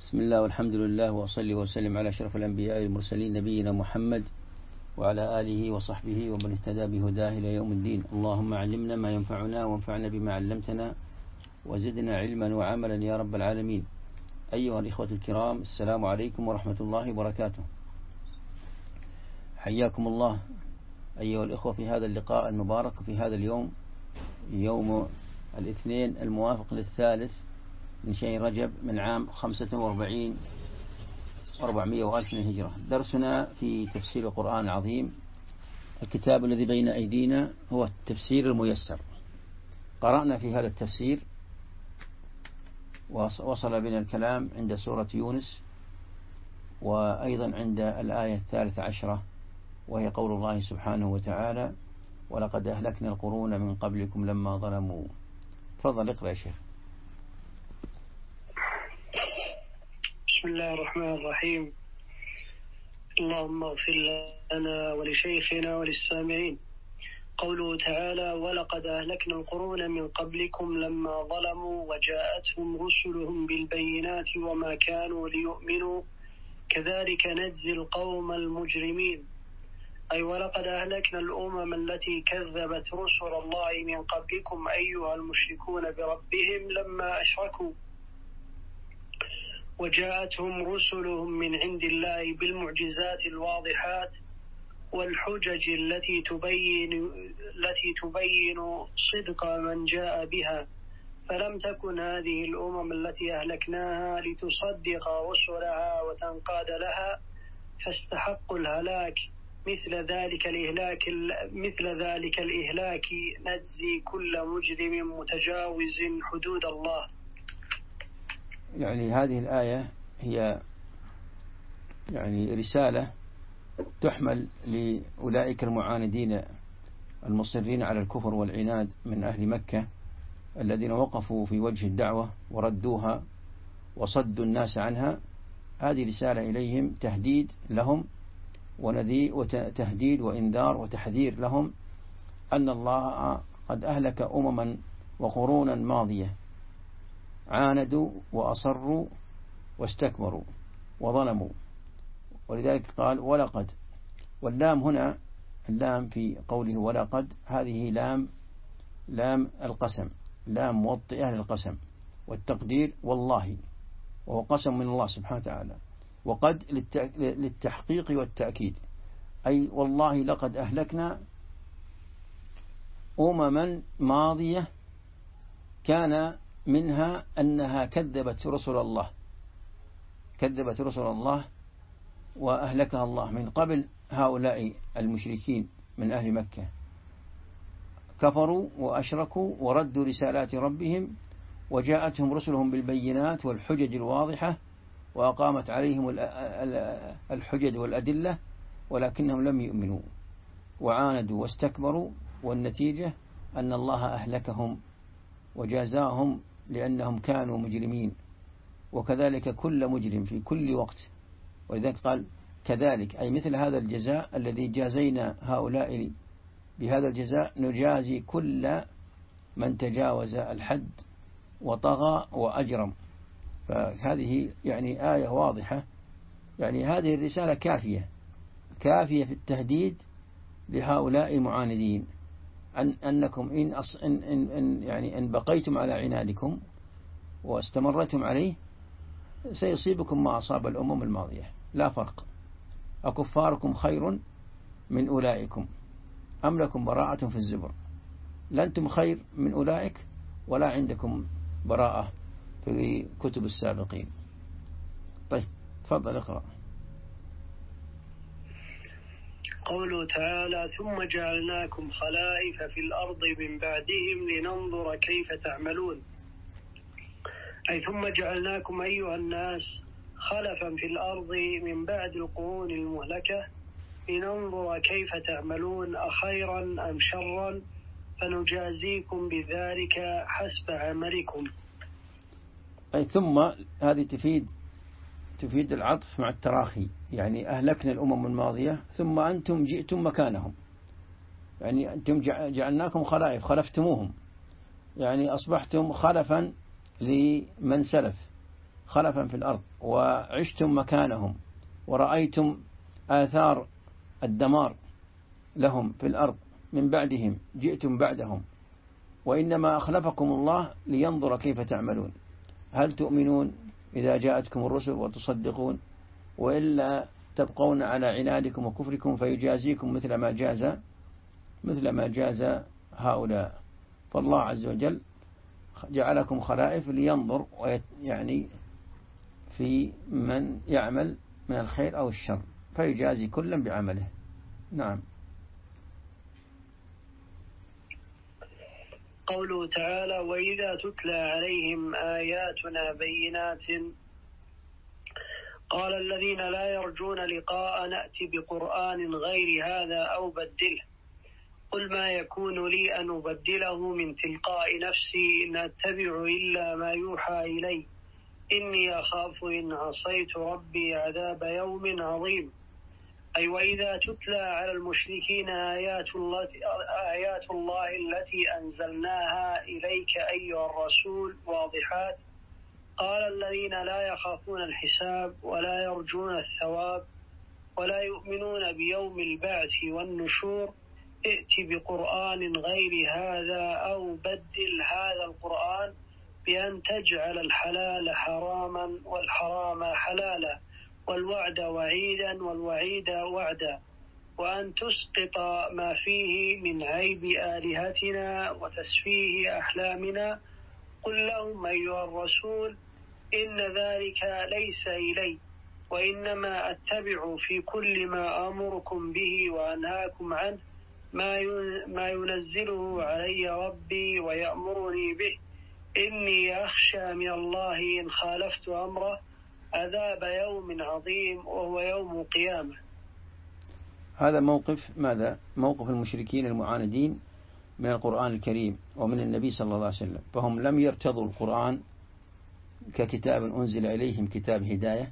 بسم الله والحمد لله وأصلي وسلم على أشرف الأنبياء والمرسلين نبينا محمد وعلى آله وصحبه ومن اهتدى بهداه إلى يوم الدين. اللهم علمنا ما ينفعنا وانفعنا بما علمتنا وزدنا علما وعملا يا رب العالمين. أيها الإخوة الكرام، السلام عليكم ورحمة الله وبركاته. حياكم الله أيها الإخوة في هذا اللقاء المبارك في هذا اليوم، يوم الاثنين الموافق للثالث من شهر رجب من عام 45 400 وألف من الهجرة. درسنا في تفسير القرآن العظيم. الكتاب الذي بين أيدينا هو التفسير الميسر. قرأنا في هذا التفسير ووصل بنا الكلام عند سورة يونس، وأيضا عند الآية 13 وهي قول الله سبحانه وتعالى: ولقد أهلكنا القرون من قبلكم لما ظلموا. تفضل اقرأ يا شيخ. بسم الله الرحمن الرحيم. اللهم اغفر لنا ولشيخنا وللسامعين. قوله تعالى: ولقد أهلكنا القرون من قبلكم لما ظلموا وجاءتهم رسلهم بالبينات وما كانوا ليؤمنوا كذلك نجزي القوم المجرمين. أي ولقد أهلكنا الأمم التي كذبت رسل الله من قبلكم أيها المشركون بربهم لما أشركوا، وجاءتهم رسلهم من عند الله بالمعجزات الواضحات والحجج التي تبين صدق من جاء بها، فلم تكن هذه الأمم التي أهلكناها لتصدق رسلها وتنقاد لها، فاستحقوا الهلاك. مثل ذلك الإهلاك نجزي كل مجرم متجاوز حدود الله. يعني هذه الآية هي رسالة تحمل لأولئك المعاندين المصرين على الكفر والعناد من أهل مكة الذين وقفوا في وجه الدعوة وردوها وصدوا الناس عنها. هذه رسالة إليهم، تهديد لهم وتهديد وإنذار وتحذير لهم أن الله قد أهلك أمما وقرونا ماضية عاندوا وأصروا واستكبروا وظلموا. ولذلك قال ولقد، واللام هنا، اللام في قوله ولقد هذه لام القسم، لام موطئة للقسم، والتقدير والله، وهو قسم من الله سبحانه وتعالى. وقد للتحقيق والتأكيد، أي والله لقد أهلكنا أمما ماضية كان منها أنها كذبت رسل الله وأهلكها الله من قبل. هؤلاء المشركين من أهل مكة كفروا وأشركوا وردوا رسالات ربهم، وجاءتهم رسلهم بالبينات والحجج الواضحة وأقامت عليهم الحجج والأدلة، ولكنهم لم يؤمنوا وعاندوا واستكبروا، والنتيجة أن الله أهلكهم وجازاهم لأنهم كانوا مجرمين. وكذلك كل مجرم في كل وقت. ولذلك قال كذلك، أي مثل هذا الجزاء الذي جازينا هؤلاء بهذا الجزاء نجازي كل من تجاوز الحد وطغى وأجرم. فهذه آية واضحة. هذه الرسالة كافية في التهديد لهؤلاء المعاندين أنكم إن بقيتم على عنادكم واستمرتم عليه سيصيبكم ما أصاب الأمم الماضية، لا فرق. أكفاركم خير من أولئكم أم لكم براءة في الزبر؟ لأنتم خير من أولئك ولا عندكم براءة في كتب السابقين. طيب تفضل اقرأ. قوله تعالى: ثم جعلناكم خلائف في الأرض من بعدهم لننظر كيف تعملون. أي ثم جعلناكم أيها الناس خلفا في الأرض من بعد القرون المهلكة لننظر كيف تعملون أخيرا أم شرا فنجازيكم بذلك حسب عملكم. أي ثم هذه تفيد العطف مع التراخي، أهلكنا الأمم الماضية ثم أنتم جئتم مكانهم، أنتم جعلناكم خلائف، خلفتموهم، أصبحتم خلفا لمن سلف، خلفا في الأرض وعشتم مكانهم ورأيتم آثار الدمار لهم في الأرض من بعدهم جئتم بعدهم، وإنما أخلفكم الله لينظر كيف تعملون، هل تؤمنون إذا جاءتكم الرسل وتصدقون، وإلا تبقون على عنادكم وكفركم فيجازيكم مثل ما جاز هؤلاء. فالله عز وجل جعلكم خلائف لينظر يعني في من يعمل من الخير أو الشر فيجازي كلا بعمله. نعم. قوله تعالى: وإذا تتلى عليهم آياتنا بينات قال الذين لا يرجون لقاء نأتي بقرآن غير هذا أو بدله، قل ما يكون لي أن أبدله من تلقاء نفسي إن أتبع إلا ما يوحى إلي إني أخاف إن عصيت ربي عذاب يوم عظيم. أي وإذا تتلى على المشركين آيات الله التي أنزلناها إليك أيها الرسول واضحات، قال الذين لا يخافون الحساب ولا يرجون الثواب ولا يؤمنون بيوم البعث والنشور ائت بقرآن غير هذا أو بدل هذا القرآن بأن تجعل الحلال حراما والحرام حلالا والوعد وعيدا والوعيد وعدا، وأن تسقط ما فيه من عيب آلهتنا وتسفيه أحلامنا. قل لهم أيها الرسول إن ذلك ليس إلي، وإنما أتبع في كل ما أمركم به وأنهاكم عنه ما ينزله علي ربي ويأمرني به، إني أخشى من الله إن خالفت أمره عذاب يوم عظيم وهو يوم القيامة. هذا موقف ماذا؟ موقف المشركين المعاندين من القرآن الكريم ومن النبي صلى الله عليه وسلم، فهم لم يرتضوا القرآن ككتاب أنزل إليهم كتاب هداية،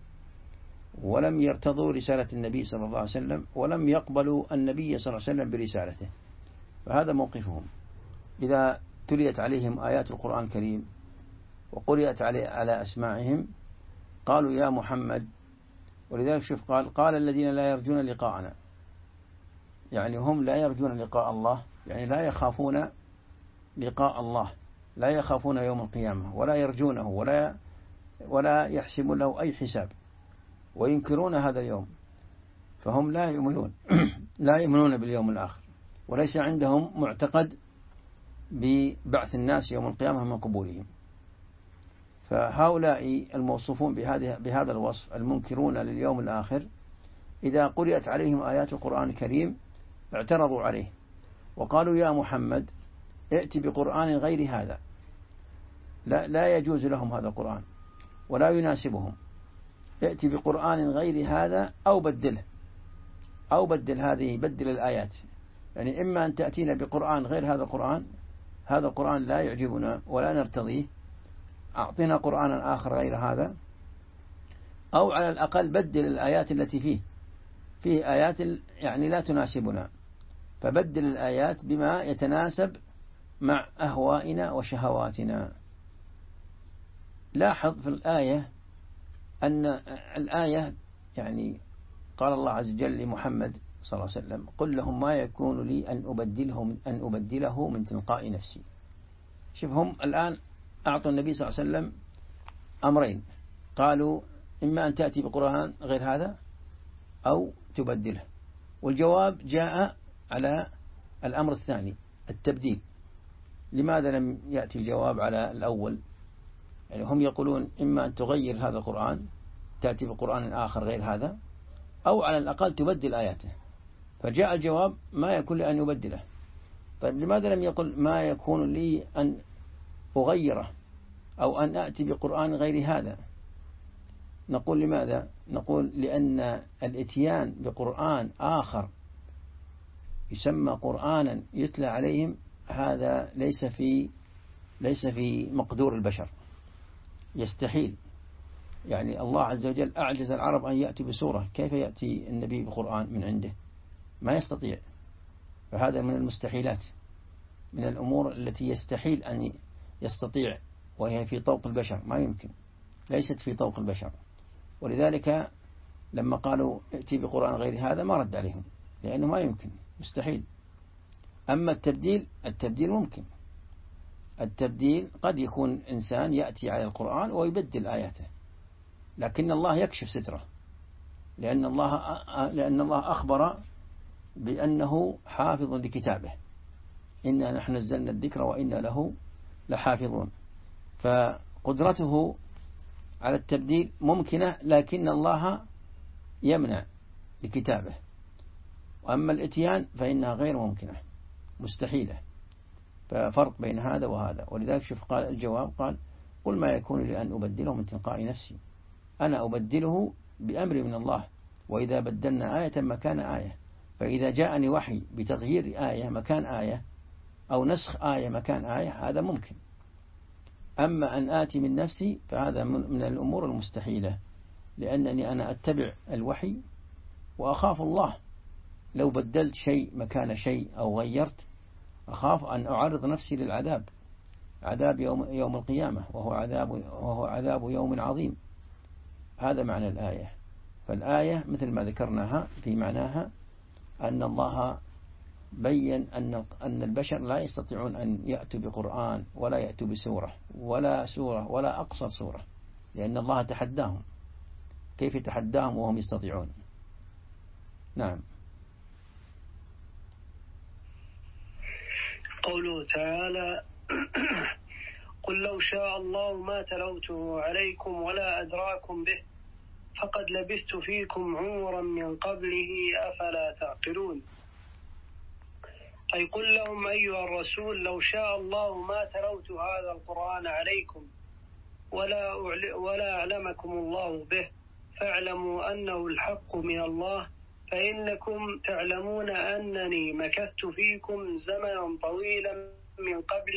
ولم يرتضوا رسالة النبي صلى الله عليه وسلم، ولم يقبلوا النبي صلى الله عليه وسلم برسالته. فهذا موقفهم. إذا تليت عليهم آيات القرآن الكريم وقرأت على أسماعهم قالوا يا محمد. ولذلك شوف قال الذين لا يرجون لقاءنا، يعني هم لا يرجون لقاء الله، يعني لا يخافون لقاء الله، لا يخافون يوم القيامة ولا يرجونه ولا يحسب له أي حساب، وينكرون هذا اليوم، فهم لا يؤمنون باليوم الآخر، وليس عندهم معتقد ببعث الناس يوم القيامة من قبورهم. فهؤلاء الموصوفون بهذا الوصف المنكرون لليوم الآخر إذا قرأت عليهم آيات القرآن الكريم اعترضوا عليه وقالوا يا محمد ائت بقرآن غير هذا. لا يجوز لهم هذا القرآن ولا يناسبهم. ائت بقرآن غير هذا أو بدل هذه، بدل الآيات، يعني إما أن تأتينا بقرآن غير هذا القرآن، هذا القرآن لا يعجبنا ولا نرتضيه، أعطنا قرآنا آخر غير هذا، أو على الأقل بدل الآيات التي فيه آيات يعني لا تناسبنا، فبدل الآيات بما يتناسب مع أهوائنا وشهواتنا. لاحظ في الآية أن الآية يعني قال الله عز وجل لمحمد صلى الله عليه وسلم قل لهم ما يكون لي أن أبدله من تلقاء نفسي. شوفهم الآن أعطوا النبي صلى الله عليه وسلم أمرين، قالوا إما أن تأتي بقرآن غير هذا أو تبدله، والجواب جاء على الأمر الثاني التبديل. لماذا لم يأتي الجواب على الأول؟ يعني هم يقولون إما أن تغير هذا القرآن تأتي بقرآن آخر غير هذا، أو على الأقل تبدل آياته، فجاء الجواب ما يكون لي أن يبدله. طيب لماذا لم يقل ما يكون لي أن أغيره أو أن أأتي بقرآن غير هذا؟ نقول لماذا؟ نقول لأن الإتيان بقرآن آخر يسمى قرآنا يتلى عليهم هذا ليس في مقدور البشر، يستحيل. يعني الله عز وجل أعجز العرب أن يأتي بسورة، كيف يأتي النبي بقرآن من عنده؟ ما يستطيع. فهذا من المستحيلات، من الأمور التي يستحيل أن يستطيع، وهي في طوق البشر ما يمكن. ليست في طوق البشر. ولذلك لما قالوا ائتي بقرآن غير هذا ما رد عليهم، لأنه ما يمكن، مستحيل. أما التبديل ممكن. التبديل قد يكون إنسان يأتي على القرآن ويبدل آياته، لكن الله يكشف ستره، لأن الله أخبر بأنه حافظ لكتابه، إنا نحن نزلنا الذكر وإنا له لحافظون. فقدرته على التبديل ممكنة، لكن الله يمنع لكتابه. وأما الإتيان فإنها غير ممكنة، مستحيلة. ففرق بين هذا وهذا. ولذلك شوف قال الجواب، قال قل ما يكون لي أن أبدله من تلقاء نفسي، أنا أبدله بأمر من الله، وإذا بدلنا آية مكان آية. فإذا جاءني وحي بتغيير آية مكان آية أو نسخ آية مكان آية هذا ممكن. أما أن آتي من نفسي فهذا من الأمور المستحيلة، لأنني أنا أتبع الوحي وأخاف الله. لو بدلت شيء مكان شيء أو غيرت أخاف أن أعرض نفسي للعذاب، عذاب يوم القيامة، وهو عذاب يوم عظيم. هذا معنى الآية. فالآية مثل ما ذكرناها في معناها أن الله بين أن البشر لا يستطيعون أن يأتوا بقرآن ولا يأتوا بسورة ولا أقصر سورة، لأن الله تحداهم. كيف يتحداهم وهم يستطيعون؟ نعم. قوله تعالى قل لو شاء الله ما تلوته عليكم ولا أدراكم به فقد لبثت فيكم عمرا من قبله أفلا تعقلون. أي قل لهم أيها الرسول لو شاء الله ما تلوت هذا القرآن عليكم ولا أعلمكم الله به، فاعلموا أنه الحق من الله، فإنكم تعلمون أنني مكثت فيكم زمنا طويلا من قبل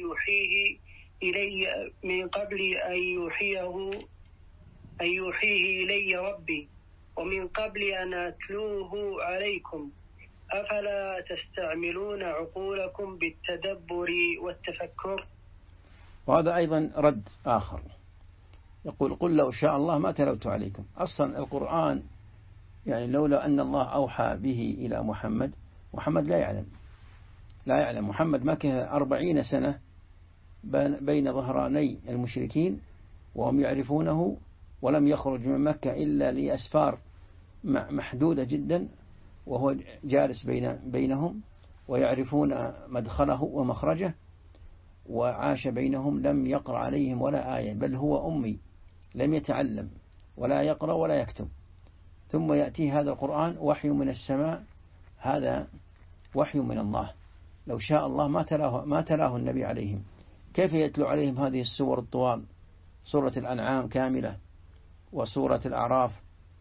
أن يوحيه إلي ربي، ومن قبل أن أتلوه عليكم، أفلا تستعملون عقولكم بالتدبر والتفكر. وهذا أيضا رد آخر، يقول قل لو شاء الله ما تلوت عليكم. أصلا القرآن يعني لولا أن الله أوحى به إلى محمد لا يعلم. محمد مكث 40 سنة بين ظهراني المشركين وهم يعرفونه، ولم يخرج من مكة إلا لأسفار محدودة جدا، وهو جالس بينهم ويعرفون مدخله ومخرجه، وعاش بينهم، لم يقرأ عليهم ولا آية، بل هو أمي لم يتعلم ولا يقرأ ولا يكتب. ثم يأتي هذا القرآن وحي من السماء، هذا وحي من الله. لو شاء الله ما تلاه النبي عليهم. كيف يتلو عليهم هذه السور الطوال، سورة الأنعام كاملة، وسورة الأعراف،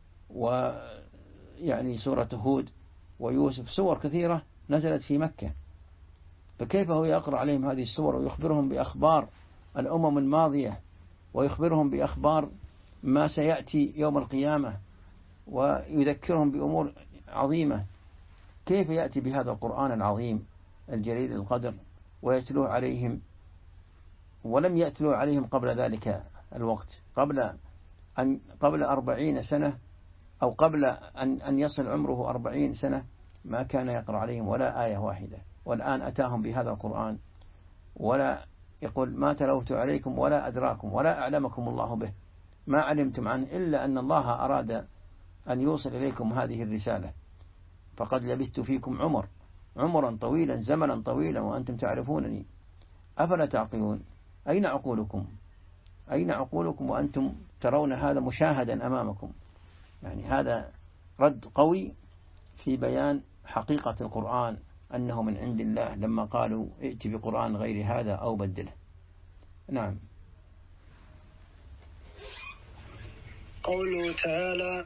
ويعني سورة هود ويوسف، سور كثيرة نزلت في مكة. فكيف هو يقرأ عليهم هذه السور ويخبرهم بأخبار الأمم الماضية، ويخبرهم بأخبار ما سيأتي يوم القيامة، ويذكرهم بأمور عظيمة؟ كيف يأتي بهذا القرآن العظيم الجليل القدر ويتلوه عليهم، ولم يتلوه عليهم قبل ذلك الوقت، قبل 40 سنة، أو قبل أن يصل عمره 40 سنة ما كان يقرأ عليهم ولا آية واحدة. والآن أتاهم بهذا القرآن، ولا يقول ما تلوت عليكم ولا أدراكم ولا أعلمكم الله به، ما علمتم عنه إلا أن الله أراد أن يوصل إليكم هذه الرسالة. فقد لبثت فيكم عمرا طويلا، زمنا طويلا، وأنتم تعرفونني، أفلا تعقلون؟ أين عقولكم وأنتم ترون هذا مشاهدا أمامكم؟ يعني هذا رد قوي في بيان حقيقة القرآن، أنه من عند الله، لما قالوا ائت بقرآن غير هذا أو بدله. نعم. قوله تعالى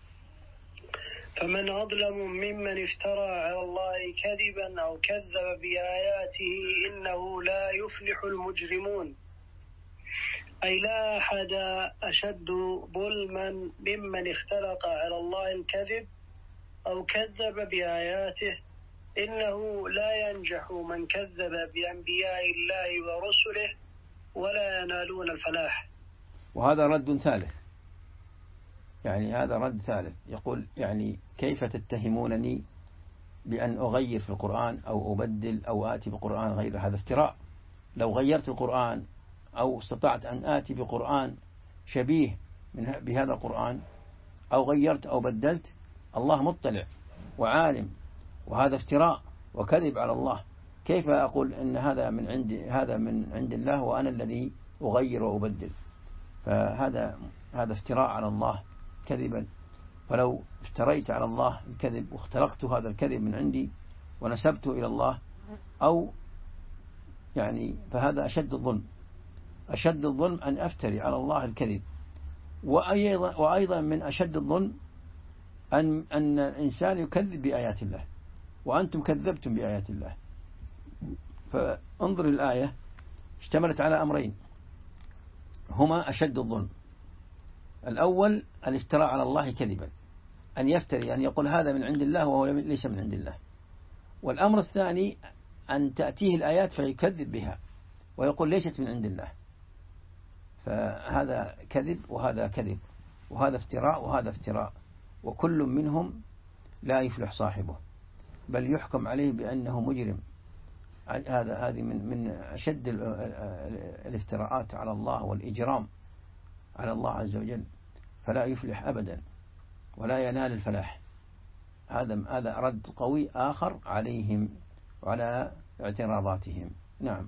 فمن أظلم ممن افترى على الله كذبا أو كذب بآياته إنه لا يفلح المجرمون. أي لا أحد أشد ظلما ممن اختلق على الله الكذب أو كذب بآياته، إنه لا ينجح من كذب بأنبياء الله ورسله ولا ينالون الفلاح. وهذا رد ثالث، يعني هذا رد ثالث، يقول يعني كيف تتهمونني بأن أغير في القرآن أو أبدل أو آتي بقرآن غير؟ هذا افتراء. لو غيرت القرآن أو استطعت أن آتي بقرآن شبيه بهذا القرآن أو غيرت أو بدلت، الله مطلع وعالم، وهذا افتراء وكذب على الله. كيف أقول إن هذا من عند الله وأنا الذي أغير وأبدل؟ فهذا افتراء على الله كذبا. فلو افتريت على الله الكذب واختلقت هذا الكذب من عندي ونسبته إلى الله أو يعني فهذا أشد الظلم. أشد الظلم أن أفتري على الله الكذب. وأيضا من أشد الظلم أن الإنسان يكذب بآيات الله، وأنتم كذبتم بآيات الله. فانظر الآية اشتملت على أمرين هما أشد الظلم. الأول الافتراء على الله كذبا، أن يفتري أن يقول هذا من عند الله وهو ليس من عند الله. والأمر الثاني أن تأتيه الآيات فيكذب بها ويقول ليست من عند الله. فهذا كذب وهذا كذب، وهذا افتراء وهذا افتراء، وكل منهم لا يفلح صاحبه بل يحكم عليه بأنه مجرم. هذه من أشد الافتراءات على الله والإجرام على الله عز وجل، فلا يفلح أبدا ولا ينال الفلاح. هذا رد قوي آخر عليهم وعلى اعتراضاتهم. نعم.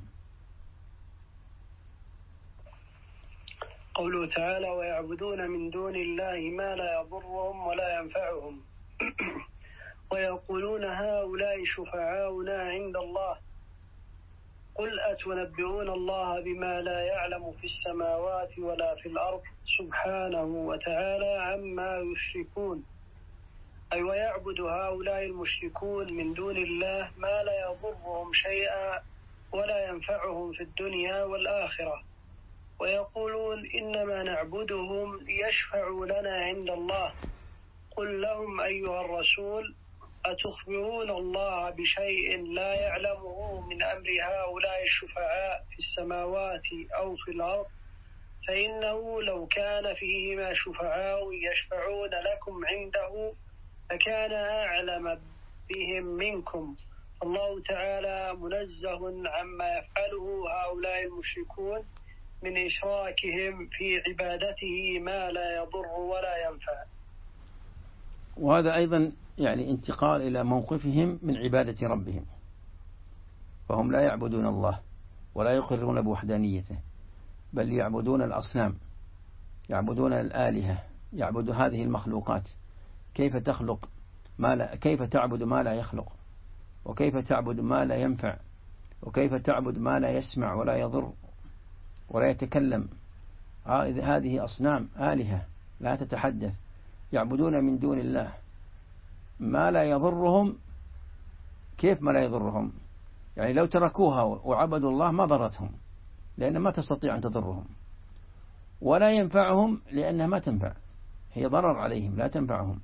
قوله تعالى: ويعبدون من دون الله ما لا يضرهم ولا ينفعهم ويقولون هؤلاء شفعاؤنا عند الله قل أتنبئون الله بما لا يعلم في السماوات ولا في الأرض سبحانه وتعالى عما يشركون. أي ويعبد هؤلاء المشركون من دون الله ما لا يضرهم شيئا ولا ينفعهم في الدنيا والآخرة، ويقولون إنما نعبدهم ليشفعوا لنا عند الله. قل لهم أيها الرسول أتخبرون الله بشيء لا يعلمه من أمر هؤلاء الشفعاء في السماوات أو في الأرض؟ فإنه لو كان فيهما شفعاء يشفعون لكم عنده فكان أعلم بهم منكم. الله تعالى منزه عما يفعله هؤلاء المشركون من إشراكهم في عبادته ما لا يضر ولا ينفع. وهذا أيضا يعني انتقال إلى موقفهم من عبادة ربهم، فهم لا يعبدون الله ولا يقرون بوحدانيته، بل يعبدون الأصنام، يعبدون الآلهة، يعبد هذه المخلوقات. كيف تخلق كيف تعبد ما لا يخلق، وكيف تعبد ما لا ينفع، وكيف تعبد ما لا يسمع ولا يضر ولا يتكلم؟ هذه أصنام آلهة لا تتحدث، يعبدون من دون الله ما لا يضرهم. كيف ما لا يضرهم؟ يعني لو تركوها وعبدوا الله ما ضرتهم، لأن ما تستطيع أن تضرهم، ولا ينفعهم لأنها ما تنفع، هي ضرر عليهم لا تنفعهم.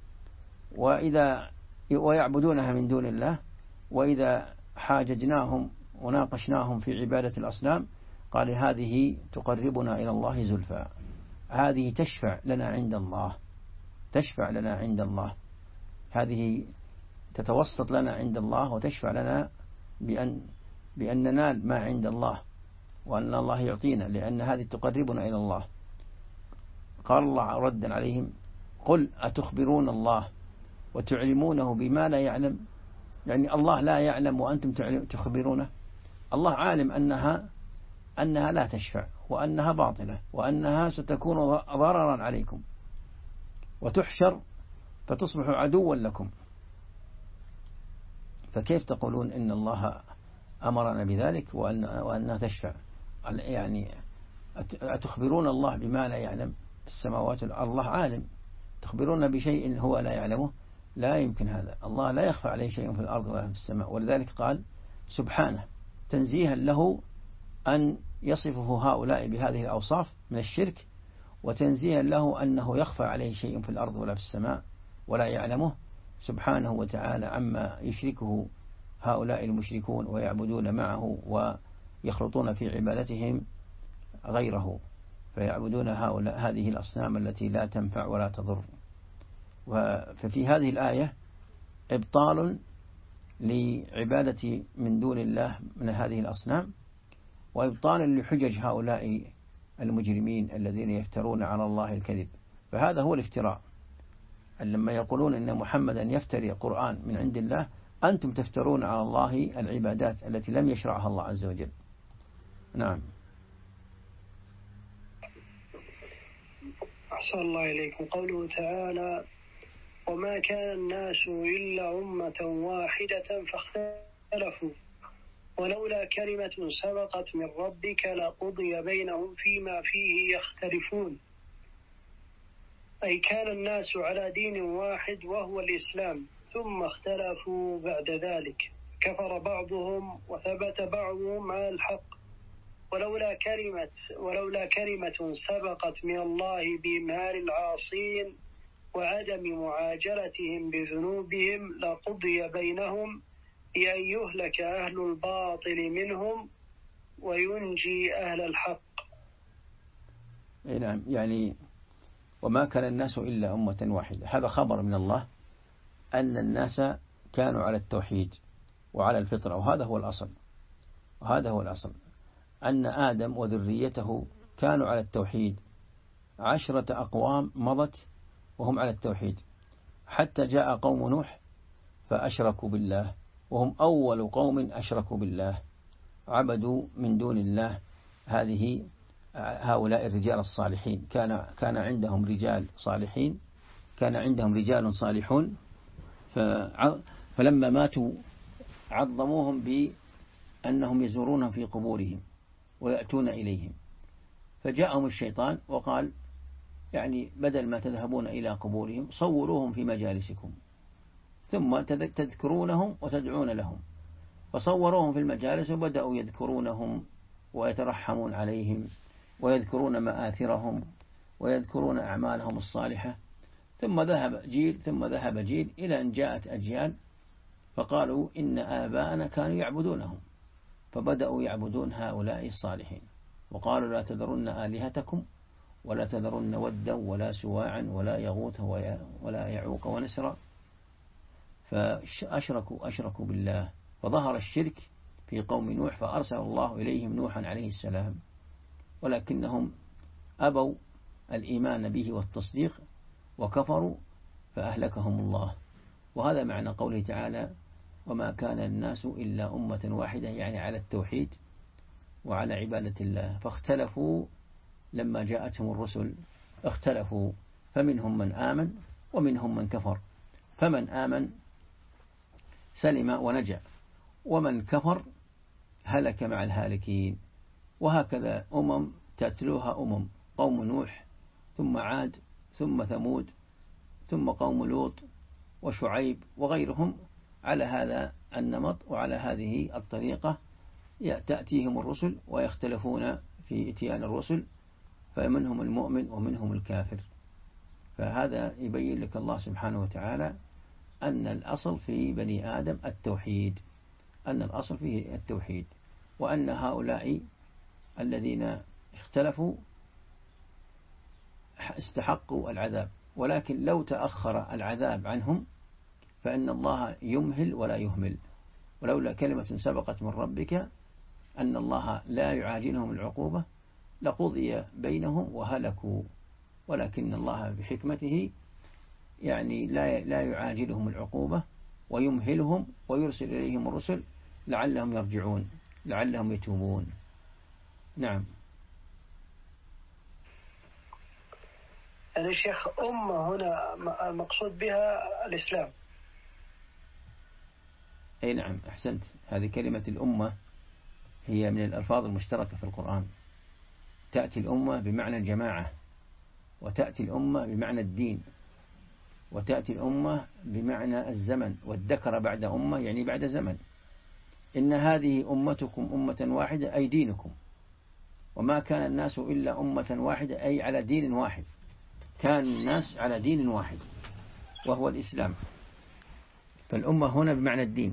ويعبدونها من دون الله، وإذا حاججناهم وناقشناهم في عبادة الأصنام قال هذه تقربنا إلى الله زلفى، هذه تشفع لنا عند الله، تشفع لنا عند الله، هذه تتوسط لنا عند الله وتشفع لنا بأن ننال ما عند الله، وأن الله يعطينا، لأن هذه تقربنا إلى الله. قال الله ردا عليهم: قل أتخبرون الله وتعلمونه بما لا يعلم؟ يعني الله لا يعلم وأنتم تخبرونه؟ الله عالم أنها لا تشفع، وأنها باطلة، وأنها ستكون ضررا عليكم وتحشر فتصبح عدوا لكم. فكيف تقولون إن الله أمرنا بذلك وأنها تشفع؟ يعني أتخبرون الله بما لا يعلم السماوات والأرض؟ الله عالم، تخبرون بشيء هو لا يعلمه؟ لا يمكن هذا. الله لا يخفى عليه شيء في الأرض ولا في السماء، ولذلك قال سبحانه تنزيها له أن يصفه هؤلاء بهذه الأوصاف من الشرك، وتنزيها له أنه يخفى عليه شيء في الأرض ولا في السماء ولا يعلمه سبحانه وتعالى عما يشركه هؤلاء المشركون ويعبدون معه ويخلطون في عبادتهم غيره. فيعبدون هؤلاء هذه الأصنام التي لا تنفع ولا تضر. ففي هذه الآية إبطال لعبادة من دون الله من هذه الأصنام، وإبطال لحجج هؤلاء المجرمين الذين يفترون على الله الكذب. فهذا هو الافتراء، لما يقولون إن محمدا يفتري قرآن من عند الله، أنتم تفترون على الله العبادات التي لم يشرعها الله عز وجل. نعم. أحسن الله إليكم. قوله تعالى: وما كان الناس إلا أمة واحدة فاختلفوا ولولا كلمة سبقت من ربك لقضي بينهم فيما فيه يختلفون. أي كان الناس على دين واحد وهو الإسلام، ثم اختلفوا بعد ذلك، كفر بعضهم وثبت بعضهم على الحق، ولولا كلمة سبقت من الله بإمهال العاصين وعدم معاجلتهم بذنوبهم لقضي بينهم بأن يهلك أهل الباطل منهم وينجي أهل الحق. نعم، يعني وما كان الناس إلا أمة واحدة، هذا خبر من الله أن الناس كانوا على التوحيد وعلى الفطرة، وهذا هو الأصل أن آدم وذريته كانوا على التوحيد. 10 أقوام مضت وهم على التوحيد، حتى جاء قوم نوح فأشركوا بالله، وهم أول قوم أشركوا بالله، عبدوا من دون الله هؤلاء الرجال الصالحين. كان عندهم رجال صالحين، كان عندهم رجال صالحون، فلما ماتوا عظموهم بأنهم يزورونهم في قبورهم ويأتون إليهم، فجاءهم الشيطان وقال يعني بدل ما تذهبون إلى قبورهم صوروهم في مجالسكم ثم تذكرونهم وتدعون لهم. فصوروهم في المجالس وبدأوا يذكرونهم ويترحمون عليهم ويذكرون مآثرهم ويذكرون أعمالهم الصالحة. ثم ذهب جيل إلى أن جاءت أجيال فقالوا إن آباءنا كانوا يعبدونهم، فبدأوا يعبدون هؤلاء الصالحين، وقالوا لا تذرن آلهتكم ولا تذرن ودا ولا سواعا ولا يغوث ولا يعوق ونسرا. فأشركوا بالله، فظهر الشرك في قوم نوح، فأرسل الله إليهم نوحا عليه السلام، ولكنهم أبوا الإيمان به والتصديق وكفروا فأهلكهم الله. وهذا معنى قوله تعالى: وما كان الناس إلا أمة واحدة، يعني على التوحيد وعلى عبادة الله. فاختلفوا لما جاءتهم الرسل، اختلفوا، فمنهم من آمن ومنهم من كفر، فمن آمن سلم ونجا، ومن كفر هلك مع الهالكين. وهكذا تتلوها قوم نوح ثم عاد ثم ثمود ثم قوم لوط وشعيب وغيرهم على هذا النمط وعلى هذه الطريقة. تأتيهم الرسل ويختلفون في إتيان الرسل، فمنهم المؤمن ومنهم الكافر. فهذا يبين لك الله سبحانه وتعالى أن الأصل في بني آدم التوحيد، وأن هؤلاء الذين اختلفوا استحقوا العذاب، ولكن لو تأخر العذاب عنهم فإن الله يمهل ولا يهمل. ولولا كلمة سبقت من ربك أن الله لا يعاجلهم العقوبة لقضي بينهم وهلكوا، ولكن الله بحكمته يعني لا يعاجلهم العقوبة ويمهلهم ويرسل إليهم الرسل لعلهم يرجعون، لعلهم يتوبون. نعم. يعني الشيخ أمة هنا مقصود بها الإسلام. أي نعم، أحسنت. هذه كلمة الأمة هي من الألفاظ المشتركة في القرآن. تأتي الأمة بمعنى الجماعة، وتأتي الأمة بمعنى الدين، وتأتي الأمة بمعنى الزمن، والذكر بعد أمة يعني بعد زمن. إن هذه أمتكم أمة واحدة أي دينكم، وما كان الناس إلا أمة واحدة أي على دين واحد. كان الناس على دين واحد وهو الإسلام، فالأمة هنا بمعنى الدين.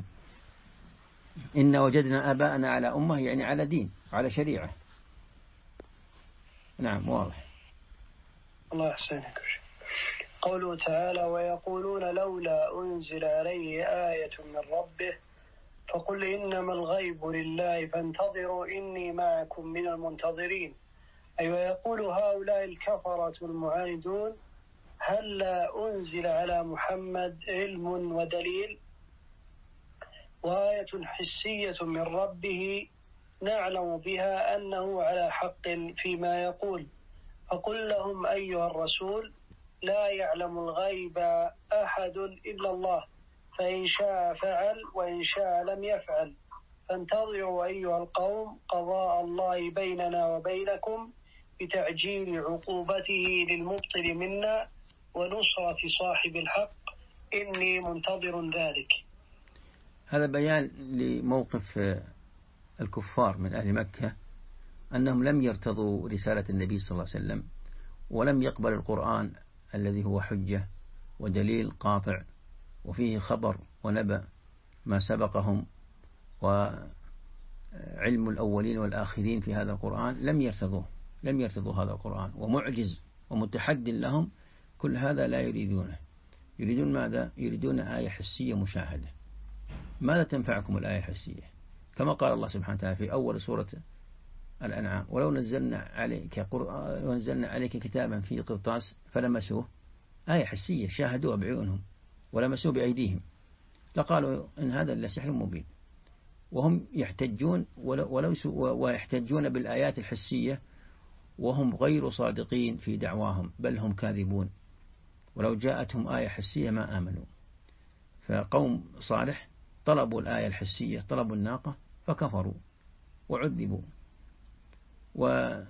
إن وجدنا آباءنا على أمة يعني على دين، على شريعة. نعم واضح. الله يحسنك. قوله تعالى ويقولون لولا أنزل عليه آية من ربه فقل إنما الغيب لله فانتظروا إني معكم من المنتظرين. أي ويقول هؤلاء الكفرة المعاندون هل لا أنزل على محمد علم ودليل وآية حسية من ربه نعلم بها أنه على حق فيما يقول. فقل لهم أيها الرسول لا يعلم الغيب أحد إلا الله فإن شاء فعل وإن شاء لم يفعل فانتظروا أيها القوم قضاء الله بيننا وبينكم بتعجيل عقوبته للمبطل منا ونصرة صاحب الحق إني منتظر ذلك. هذا بيان لموقف الكفار من أهل مكة أنهم لم يرتضوا رسالة النبي صلى الله عليه وسلم ولم يقبل القرآن الذي هو حجة ودليل قاطع وفيه خبر ونبأ ما سبقهم وعلم الأولين والآخرين في هذا القرآن. لم يرتضوا هذا القرآن ومعجز ومتحد لهم. كل هذا لا يريدونه. يريدون ماذا؟ يريدون آية حسية مشاهدة. ماذا تنفعكم الآية الحسية؟ كما قال الله سبحانه وتعالى في أول سورة الأنعام ولو نزلنا عليك كتابا في قرطاس فلمسوه. آية حسية شاهدوها بعيونهم ولمسوه بأيديهم لقالوا إن هذا لسحر مبين. وهم يحتجون ويحتجون بالآيات الحسية وهم غير صادقين في دعواهم بل هم كاذبون. ولو جاءتهم آية حسية ما آمنوا. فقوم صالح طلبوا الآية الحسية طلبوا الناقة فكفروا وعذبوا. وأيضا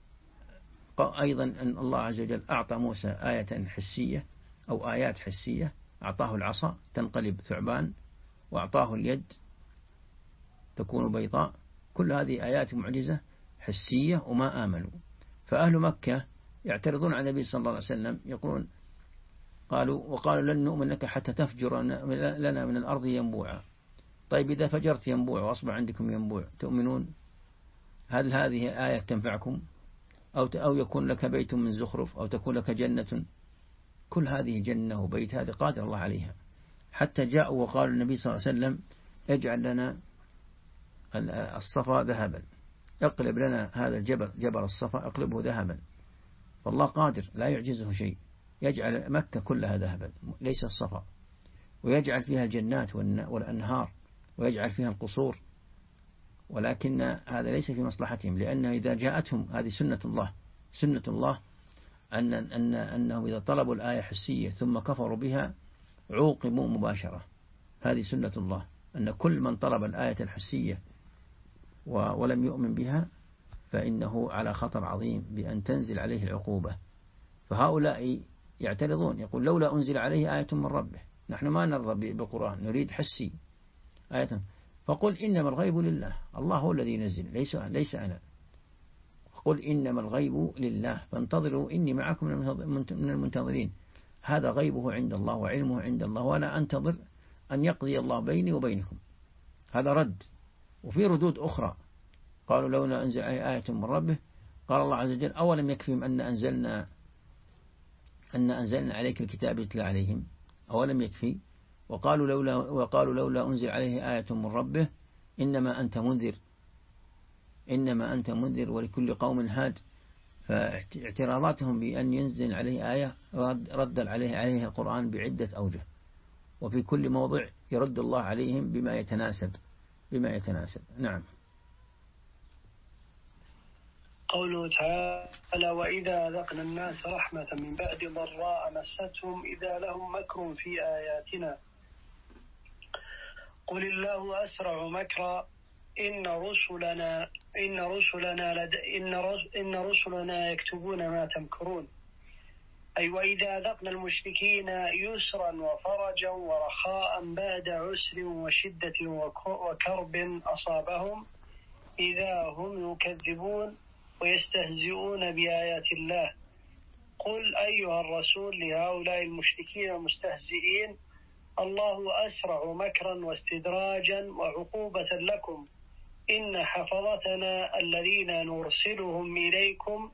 أن الله عز وجل أعطى موسى آية حسية أو آيات حسية. أعطاه العصا تنقلب ثعبان وأعطاه اليد تكون بيضاء. كل هذه آيات معجزة حسية وما آمنوا. فأهل مكة يعترضون على النبي صلى الله عليه وسلم يقولون وقالوا لن نؤمن لك حتى تفجر لنا من الأرض ينبوعا. طيب إذا فجرت ينبوع وأصبح عندكم ينبوع تؤمنون؟ هل هذه آية تنفعكم؟ أو يكون لك بيت من زخرف أو تكون لك جنة. كل هذه جنة وبيت هذه قادر الله عليها. حتى جاءوا وقالوا النبي صلى الله عليه وسلم اجعل لنا الصفا ذهبا اقلب لنا هذا جبل الصفا اقلبه ذهبا. فالله قادر لا يعجزه شيء. يجعل مكة كلها ذهبا ليس الصفا ويجعل فيها الجنات والأنهار ويجعل فيها القصور. ولكن هذا ليس في مصلحتهم لأنه إذا جاءتهم هذه سنة الله أنهم إذا طلبوا الآية حسية ثم كفروا بها عوقبوا مباشرة. هذه سنة الله أن كل من طلب الآية الحسية ولم يؤمن بها فإنه على خطر عظيم بأن تنزل عليه العقوبة. فهؤلاء يعترضون يقول لولا أنزل عليه آية من ربه. نحن ما نرضى بالقرآن نريد حسي آية. فقل إنما الغيب لله. الله هو الذي ينزل ليس أنا. قل إنما الغيب لله فانتظروا إني معكم من المنتظرين. هذا غيبه عند الله وعلمه عند الله وأنا أنتظر أن يقضي الله بيني وبينكم. هذا رد. وفي ردود أخرى قالوا لولا أنزل عليه آية من ربه. قال الله عز وجل أولم يكفيهم أن أنزلنا عليك الكتاب يتلى عليهم أولم يكفي. وقالوا لولا أنزل عليه آية من ربه إنما أنت منذر ولكل قوم هاد. فاعتراضاتهم بأن ينزل عليه آية رد عليه القرآن بعدة أوجه وفي كل موضع يرد الله عليهم بما يتناسب. نعم. قوله تعالى وإذا أذقنا الناس رحمة من بعد ضراء مستهم إذا لهم مكر في آياتنا قل الله أسرع مكرا إن رسلنا يكتبون ما تمكرون. أي وإذا أذقنا المشركين يسرا وفرجا ورخاء بعد عسر وشدة وكرب أصابهم إذا هم يكذبون ويستهزئون بآيات الله. قل أيها الرسول لهؤلاء المشركين المستهزئين الله أسرع مكرا واستدراجا وعقوبة لكم إن حفظتنا الذين نرسلهم إليكم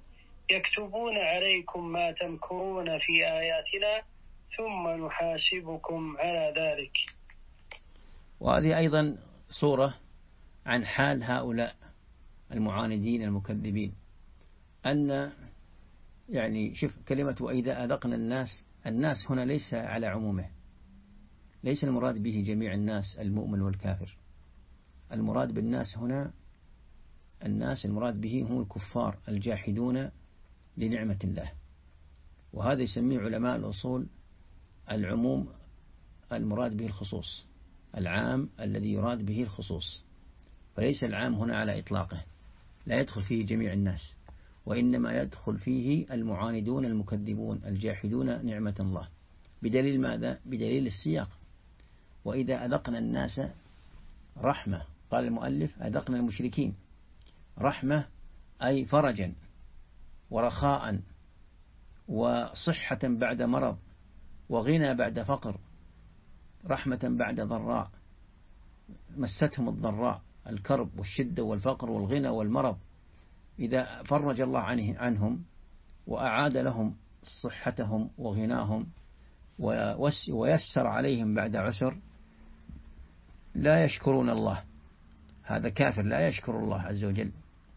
يكتبون عليكم ما تمكرون في آياتنا ثم نحاسبكم على ذلك. وهذه أيضا صورة عن حال هؤلاء المعاندين المكذبين، أن يعني شوف كلمة وإذا أذقنا الناس هنا ليس على عمومه، ليس المراد به جميع الناس المؤمن والكافر، المراد بالناس هنا الناس المراد به هم الكفار الجاحدون لنعمة الله. وهذا يسميه علماء الأصول العموم المراد به الخصوص، العام الذي يراد به الخصوص، فليس العام هنا على إطلاقه، لا يدخل فيه جميع الناس، وإنما يدخل فيه المعاندون المكذبون الجاحدون نعمة الله. بدليل ماذا؟ بدليل السياق، وإذا أذقنا الناس رحمة، قال المؤلف أذقنا المشركين رحمة أي فرجا ورخاء وصحة بعد مرض وغنى بعد فقر، رحمة بعد ضراء، مستهم الضراء الكرب والشدة والفقر والغنى والمرض، إذا فرج الله عنهم وأعاد لهم صحتهم وغناهم ويسر عليهم بعد عسر لا يشكرون الله، هذا كافر لا يشكر الله عز وجل،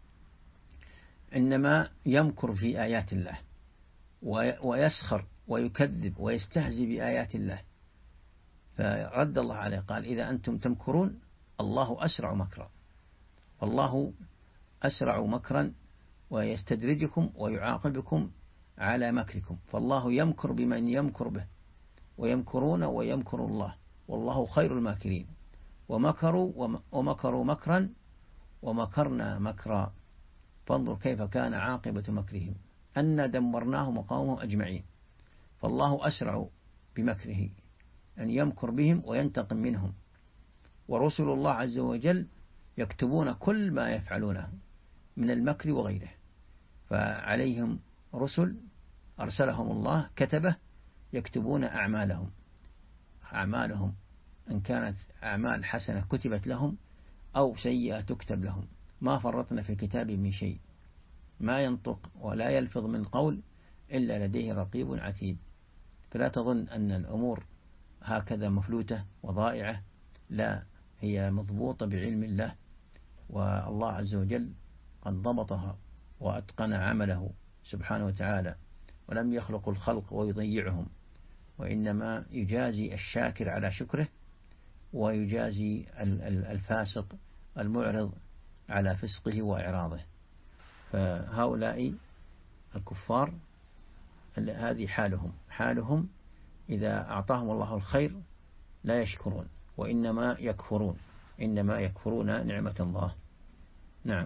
إنما يمكر في آيات الله ويسخر ويكذب ويستهزئ بآيات الله. فرد الله عليه قال إذا أنتم تمكرون الله أسرع مكرا، فالله أسرع مكرا ويستدرجكم ويعاقبكم على مكركم، فالله يمكر بمن يمكر به، ويمكرون ويمكر الله والله خير الماكرين، ومكروا مكرا ومكرنا مكرا فانظر كيف كان عاقبة مكرهم أنا دمرناهم وقومهم أجمعين. فالله أسرع بمكره أن يمكر بهم وينتقم منهم، ورسل الله عز وجل يكتبون كل ما يفعلونه من المكر وغيره، فعليهم رسل أرسلهم الله كتبه يكتبون أعمالهم إن كانت أعمال حسنة كتبت لهم أو سيئة تكتب لهم، ما فرطنا في الكتاب من شيء، ما ينطق ولا يلفظ من قول إلا لديه رقيب عتيد. فلا تظن أن الأمور هكذا مفلوتة وضائعة، لا، هي مضبوطة بعلم الله، والله عز وجل قد ضبطها وأتقن عمله سبحانه وتعالى، ولم يخلق الخلق ويضيعهم، وإنما يجازي الشاكر على شكره ويجازي الفاسق المعرض على فسقه وإعراضه. فهؤلاء الكفار هذه حالهم إذا أعطاهم الله الخير لا يشكرون وإنما يكفرون نعمة الله. نعم.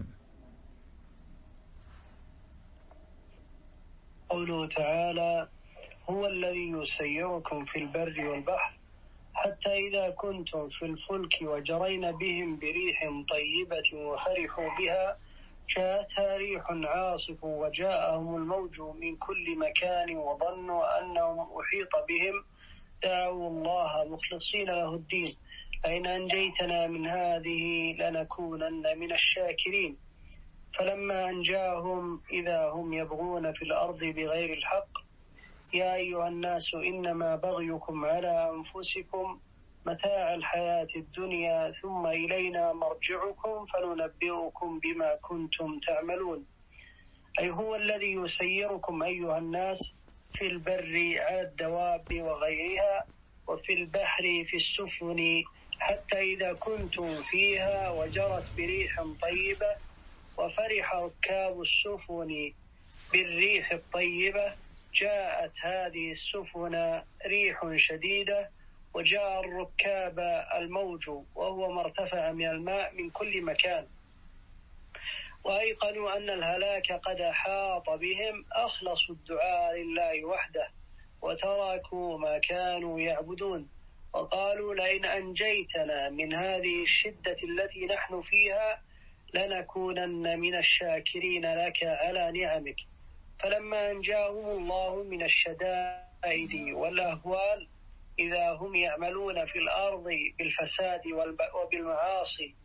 قوله تعالى هو الذي يسيركم في البر والبحر حتى إذا كنتم في الفلك وجرين بهم بريح طيبة وفرحوا بها جاءتها ريح عاصف وجاءهم الموج من كل مكان وظنوا أنهم أحيط بهم دعوا الله مخلصين له الدين لئن أنجيتنا من هذه لنكونن من الشاكرين فلما أنجاهم إذا هم يبغون في الأرض بغير الحق يا أيها الناس إنما بغيكم على أنفسكم متاع الحياة الدنيا ثم إلينا مرجعكم فننبئكم بما كنتم تعملون. أي هو الذي يسيركم أيها الناس في البر على الدواب وغيرها وفي البحر في السفن حتى إذا كنتم فيها وجرت بريح طيبة وفرح ركاب السفن بالريح الطيبة جاءت هذه السفن ريح شديدة وجاء الركاب الموج وهو ما ارتفع من الماء من كل مكان وأيقنوا أن الهلاك قد أحاط بهم أخلصوا الدعاء لله وحده وتركوا ما كانوا يعبدون وقالوا لئن أنجيتنا من هذه الشدة التي نحن فيها لنكونن من الشاكرين لك على نعمك فلما أنجاهم الله من الشدائد والأهوال إذا هم يعملون في الأرض بالفساد وبالمعاصي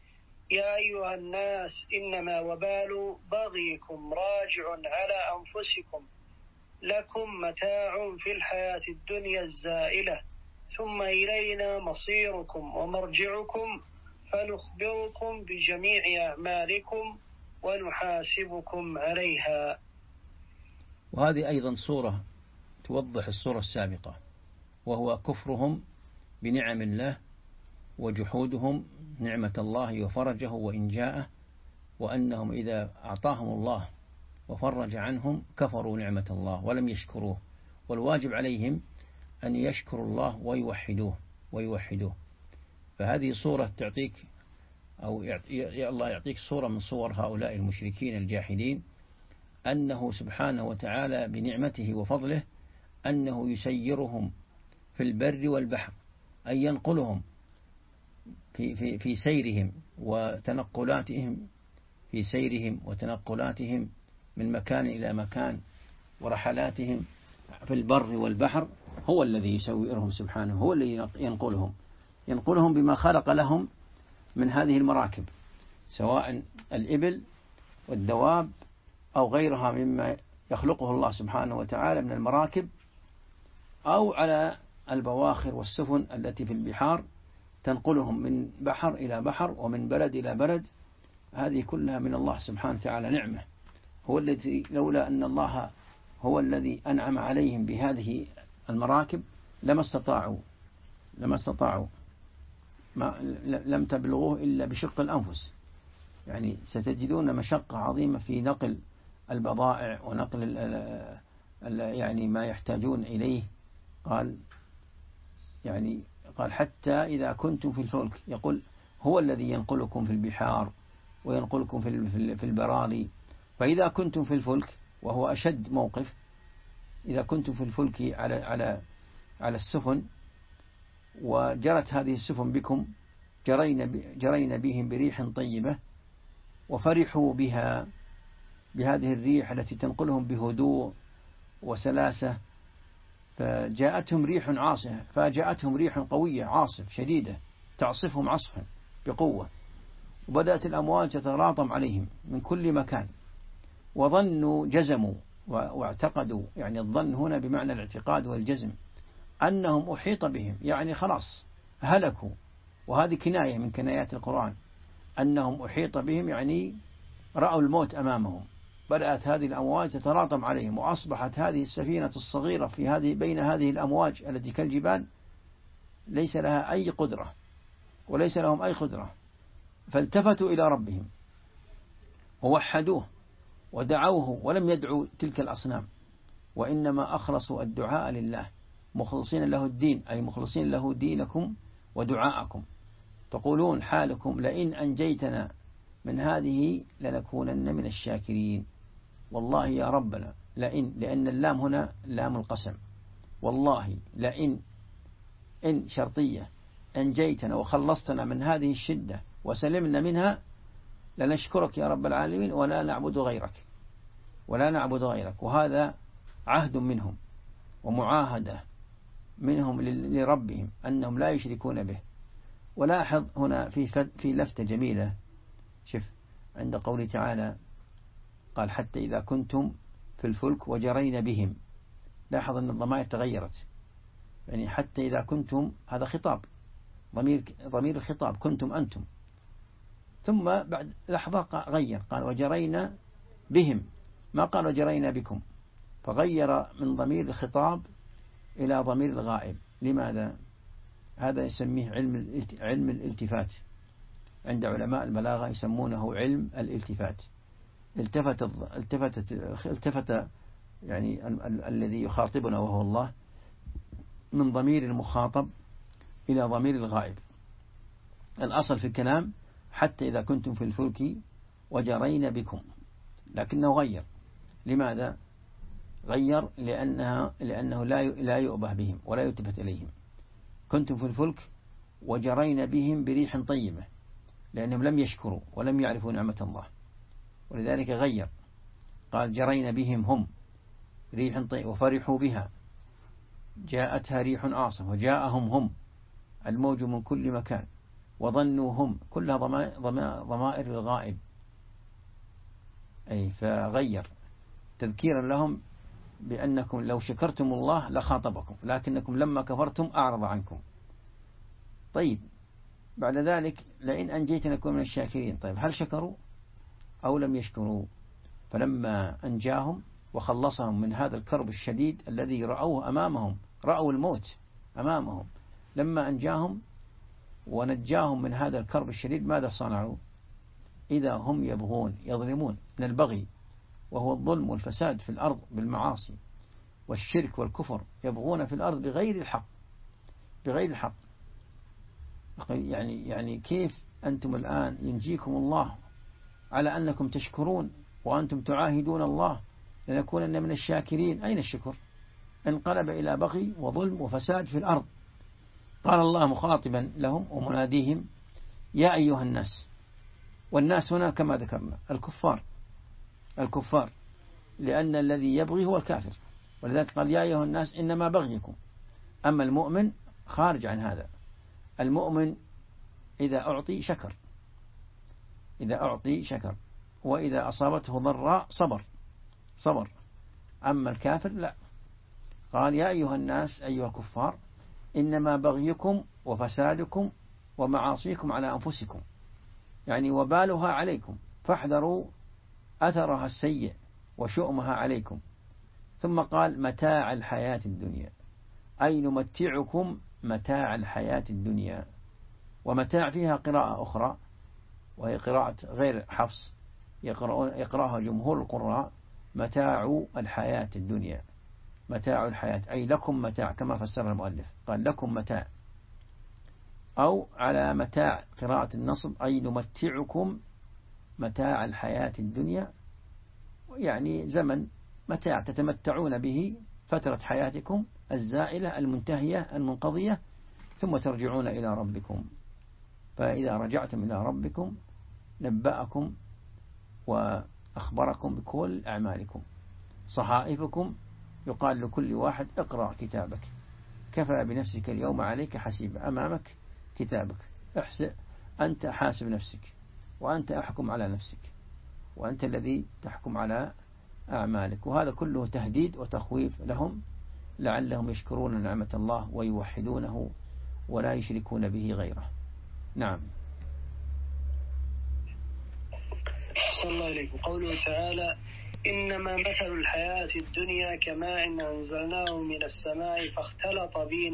يا أيها الناس إنما وبال بغيكم راجع على أنفسكم لكم متاع في الحياة الدنيا الزائلة ثم إلينا مصيركم ومرجعكم فنخبركم بجميع أعمالكم ونحاسبكم عليها. وهذه أيضا صورة توضح الصورة السابقة، وهو كفرهم بنعم الله وجحودهم نعمة الله وفرجه وإنجاءه، وأنهم إذا أعطاهم الله وفرج عنهم كفروا نعمة الله ولم يشكروه. والواجب عليهم أن يشكروا الله ويوحدوه. فهذه صورة تعطيك أو الله يعطيك صورة من صور هؤلاء المشركين الجاحدين، أنه سبحانه وتعالى بنعمته وفضله أنه يسيرهم في البر والبحر، أن ينقلهم في سيرهم وتنقلاتهم من مكان إلى مكان ورحلاتهم في البر والبحر. هو الذي يسيرهم سبحانه، هو الذي ينقلهم بما خلق لهم من هذه المراكب، سواء الإبل والدواب أو غيرها مما يخلقه الله سبحانه وتعالى من المراكب، أو على البواخر والسفن التي في البحار تنقلهم من بحر إلى بحر ومن بلد إلى بلد. هذه كلها من الله سبحانه وتعالى نعمة. هو الذي لولا أن الله هو الذي أنعم عليهم بهذه المراكب لما استطاعوا لم تبلغوه إلا بشق الأنفس. يعني ستجدون مشقة عظيمة في نقل البضائع ونقل يعني ما يحتاجون إليه. قال حتى إذا كنتم في الفلك، يقول هو الذي ينقلكم في البحار وينقلكم في البراري. فإذا كنتم في الفلك، وهو أشد موقف، إذا كنتم في الفلك على السفن وجرت هذه السفن بكم، جرينا بهم بريح طيبة وفرحوا بها، بهذه الريح التي تنقلهم بهدوء وسلاسة، فجاءتهم ريح قوية عاصف شديدة تعصفهم عصفا بقوة، وبدأت الأمواج تتلاطم عليهم من كل مكان، وظنوا جزموا واعتقدوا، يعني الظن هنا بمعنى الاعتقاد والجزم، أنهم أحيط بهم، يعني خلاص هلكوا. وهذه كناية من كنايات القرآن، أنهم أحيط بهم، يعني رأوا الموت أمامهم. بدأت هذه الأمواج تتلاطم عليهم، وأصبحت هذه السفينة الصغيرة بين هذه الأمواج التي كالجبال ليس لها أي قدرة وليس لهم أي قدرة. فالتفتوا إلى ربهم ووحدوه ودعوه، ولم يدعوا تلك الأصنام، وإنما أخلصوا الدعاء لله مخلصين له الدين، أي مخلصين له دينكم ودعاءكم. تقولون حالكم لئن أنجيتنا من هذه لنكونن من الشاكرين. والله يا ربنا لأن اللام هنا لام القسم، والله إن شرطية أنجيتنا وخلصتنا من هذه الشدة وسلمنا منها لنشكرك يا رب العالمين ولا نعبد غيرك. وهذا عهد منهم ومعاهدة منهم لربهم أنهم لا يشركون به. ولاحظ هنا في لفتة جميلة، شوف عند قوله تعالى قال حتى إذا كنتم في الفلك وجرينا بهم، لاحظ أن الضمائر تغيرت، يعني حتى إذا كنتم هذا خطاب، ضمير الخطاب كنتم أنتم، ثم بعد لحظة غير قال وجرينا بهم، ما قال وجرينا بكم، فغير من ضمير الخطاب إلى ضمير الغائب. لماذا؟ هذا يسميه علم الالتفات، عند علماء البلاغة يسمونه علم الالتفات. التفت يعني الذي يخاطبنا وهو الله من ضمير المخاطب إلى ضمير الغائب. الأصل في الكلام حتى إذا كنتم في الفلك وجرينا بكم، لكنه غير. لماذا غير؟ لأنه لا يؤبه بهم ولا يلتفت إليهم. كنتم في الفلك وجرينا بهم بريح طيبة، لأنهم لم يشكروا ولم يعرفوا نعمة الله، ولذلك غير قال جرينا بهم هم ريح طيبة وفرحوا بها، جاءتها ريح عاصف وجاءهم هم الموج من كل مكان وظنوا هم كلها ضمائر الغائب، أي فغير تذكيرا لهم بأنكم لو شكرتم الله لخاطبكم، لكنكم لما كفرتم أعرض عنكم. طيب بعد ذلك لئن أنجيتنكم من الشاكرين. طيب هل شكروا أو لم يشكروا؟ فلما أنجاهم وخلصهم من هذا الكرب الشديد الذي رأوه أمامهم، رأوا الموت أمامهم، لما أنجاهم ونجاهم من هذا الكرب الشديد ماذا صنعوا؟ إذا هم يبغون، يظلمون، من البغي وهو الظلم والفساد في الأرض بالمعاصي والشرك والكفر، يبغون في الأرض بغير الحق، بغير الحق. يعني كيف أنتم الآن ينجيكم الله على أنكم تشكرون وأنتم تعاهدون الله لنكونن من الشاكرين؟ أين الشكر؟ انقلب إلى بغي وظلم وفساد في الأرض. قال الله مخاطبا لهم ومناديهم: يا أيها الناس. والناس هنا كما ذكرنا الكفار، لأن الذي يبغي هو الكافر، ولذلك قال: يا أيها الناس إنما بغيكم. أما المؤمن خارج عن هذا. المؤمن إذا أعطي شكر، وإذا أصابته ضراء صبر. أما الكافر لا. قال: يا أيها الناس أيها الكفار إنما بغيكم وفسادكم ومعاصيكم على أنفسكم، يعني وبالها عليكم، فاحذروا أثرها السيء وشؤمها عليكم. ثم قال: متاع الحياة الدنيا، أي نمتعكم متاع الحياة الدنيا. ومتاع فيها قراءة أخرى وهي قراءة غير حفص، يقرأها جمهور القراء: متاع الحياة الدنيا. متاع الحياة أي لكم متاع، كما فسر المؤلف قال: لكم متاع. أو على متاع قراءة النصب أي نمتعكم متاع الحياة الدنيا، يعني زمن متاع تتمتعون به فترة حياتكم الزائلة المنتهية المنقضية، ثم ترجعون إلى ربكم. فإذا رجعتم إلى ربكم نبأكم وأخبركم بكل أعمالكم. صحائفكم، يقال لكل واحد: اقرأ كتابك، كفى بنفسك اليوم عليك حسيبا. أمامك كتابك، احسب، أنت حاسب نفسك، وأنت أحكم على نفسك، وأنت الذي تحكم على أعمالك. وهذا كله تهديد وتخويف لهم لعلهم يشكرون نعمة الله ويوحدونه ولا يشركون به غيره. نعم. صلى الله عليه. قوله تعالى: إنما مثل الحياة الدنيا كماء أنزلناه من السماء فاختلط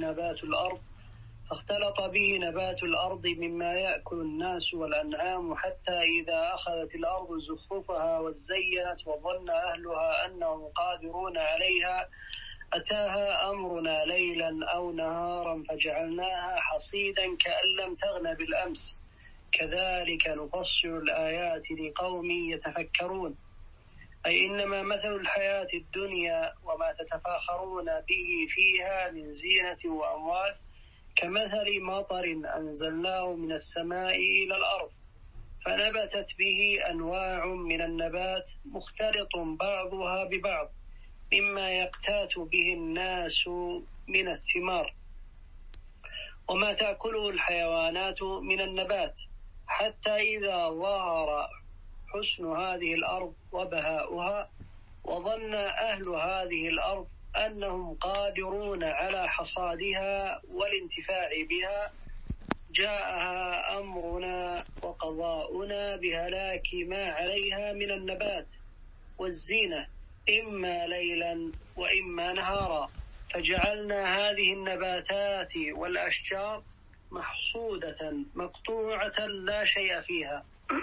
به نبات الأرض مما يأكل الناس والأنعام حتى إذا أخذت الأرض زخرفها وزينت وظن أهلها أنهم قادرون عليها أتاها أمرنا ليلا أو نهارا فجعلناها حصيدا كأن لم تغن بالأمس كذلك نفصل الآيات لقوم يتفكرون. أي إنما مثل الحياة الدنيا وما تتفاخرون به فيها من زينة وأموال كمثل مطر أنزلناه من السماء إلى الأرض فنبتت به أنواع من النبات مختلط بعضها ببعض مما يقتات به الناس من الثمار وما تأكله الحيوانات من النبات، حتى إذا ظهر حسن هذه الأرض وبهاؤها وظن أهل هذه الأرض أنهم قادرون على حصادها والانتفاع بها جاءها أمرنا وقضاؤنا بهلاك ما عليها من النبات والزينة إما ليلا وإما نهارا فجعلنا هذه النباتات والأشجار محصودة مقطوعة لا شيء فيها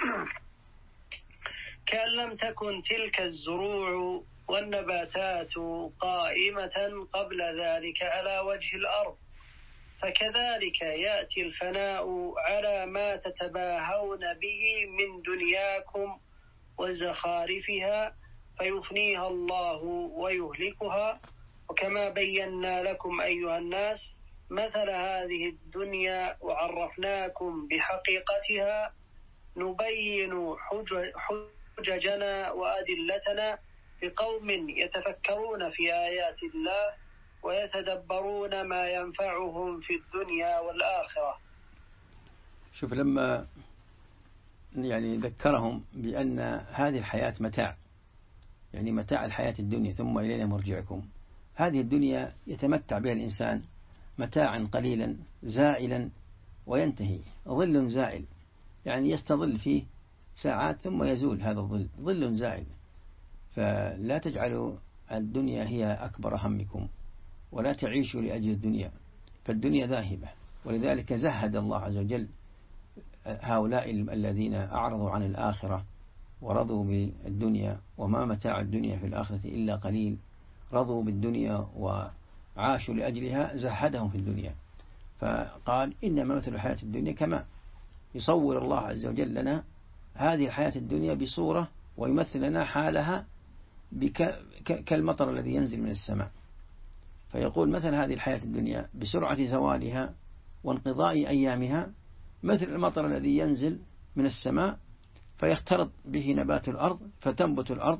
كأن لم تكن تلك الزروع والنباتات قائمة قبل ذلك على وجه الأرض. فكذلك يأتي الفناء على ما تتباهون به من دنياكم وزخارفها فيفنيها الله ويهلكها. وكما بينا لكم أيها الناس مثل هذه الدنيا وعرفناكم بحقيقتها نبين حججنا وأدلتنا لقوم يتفكرون في آيات الله ويتدبرون ما ينفعهم في الدنيا والآخرة. شوف لما يعني ذكرهم بأن هذه الحياة متاع، يعني متاع الحياة الدنيا ثم إلينا مرجعكم. هذه الدنيا يتمتع بها الإنسان متاعا قليلا زائلا وينتهي، ظل زائل، يعني يستظل فيه ساعات ثم يزول هذا الظل، ظل زائل. فلا تجعلوا الدنيا هي أكبر همكم ولا تعيشوا لأجل الدنيا، فالدنيا ذاهبة. ولذلك زهد الله عز وجل هؤلاء الذين أعرضوا عن الآخرة ورضوا بالدنيا، وما متاع الدنيا في الآخرة إلا قليل. رضوا بالدنيا وعاشوا لأجلها، زهدهم في الدنيا. فقال إنما مثل الحياة الدنيا كما يصور الله عز وجل لنا هذه الحياة الدنيا بصورة، ويمثل لنا حالها كالمطر الذي ينزل من السماء. فيقول مثل هذه الحياة الدنيا بسرعة زوالها وانقضاء أيامها مثل المطر الذي ينزل من السماء فيختلط به نبات الأرض، فتنبت الأرض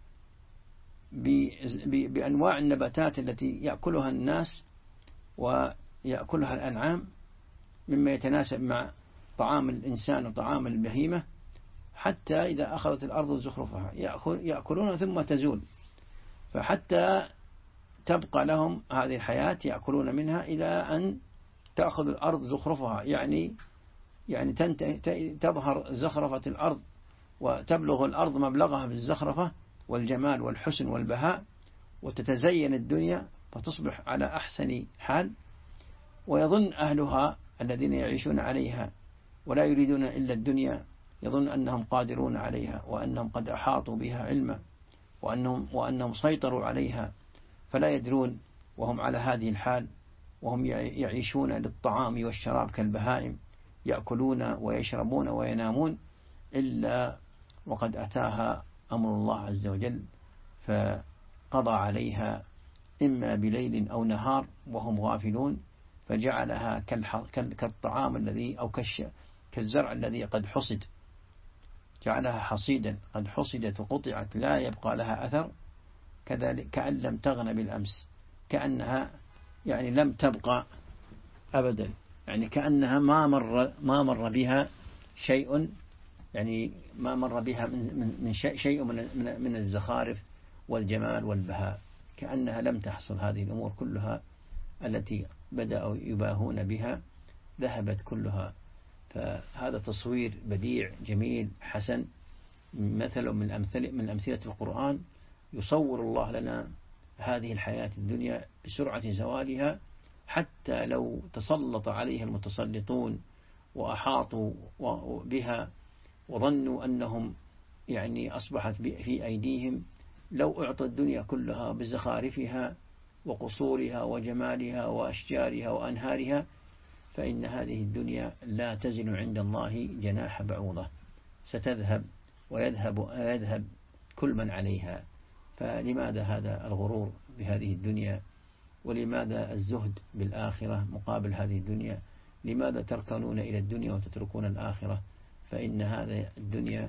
بأنواع النباتات التي يأكلها الناس ويأكلها الأنعام، مما يتناسب مع طعام الإنسان وطعام البهيمة، حتى إذا أخذت الأرض زخرفها يأكلون ثم تزول. فحتى تبقى لهم هذه الحياة يأكلون منها إلى أن تأخذ الأرض زخرفها، يعني تظهر زخرفة الأرض وتبلغ الأرض مبلغها بالزخرفة والجمال والحسن والبهاء، وتتزين الدنيا فتصبح على أحسن حال. ويظن أهلها الذين يعيشون عليها ولا يريدون إلا الدنيا، يظن أنهم قادرون عليها وأنهم قد أحاطوا بها علما وأنهم سيطروا عليها، فلا يدرون وهم على هذه الحال، وهم يعيشون للطعام والشراب كالبهائم، يأكلون ويشربون وينامون، إلا وقد أتاها أمر الله عز وجل فقضى عليها إما بليل أو نهار وهم غافلون، فجعلها كالطعام الذي أو كالزرع الذي قد حصد، جعلها حصيدا قد حصدت وقطعت لا يبقى لها أثر، كذلك كأن لم تغن بالأمس، كأنها يعني لم تبقى أبدا، يعني كأنها ما مر بها شيء، يعني ما مر بها من شيء من الزخارف والجمال والبهاء، كأنها لم تحصل. هذه الأمور كلها التي بدأوا يباهون بها ذهبت كلها. فهذا تصوير بديع جميل حسن، مثل من أمثلة القرآن، يصور الله لنا هذه الحياة الدنيا بسرعة زوالها، حتى لو تسلط عليها المتسلطون وأحاطوا بها وظنوا أنهم يعني أصبحت في أيديهم، لو أعطوا الدنيا كلها بزخارفها وقصورها وجمالها وأشجارها وأنهارها، فإن هذه الدنيا لا تزن عند الله جناح بعوضة، ستذهب ويذهب كل من عليها. فلماذا هذا الغرور بهذه الدنيا؟ ولماذا الزهد بالآخرة مقابل هذه الدنيا؟ لماذا تركنون إلى الدنيا وتتركون الآخرة؟ فإن هذا الدنيا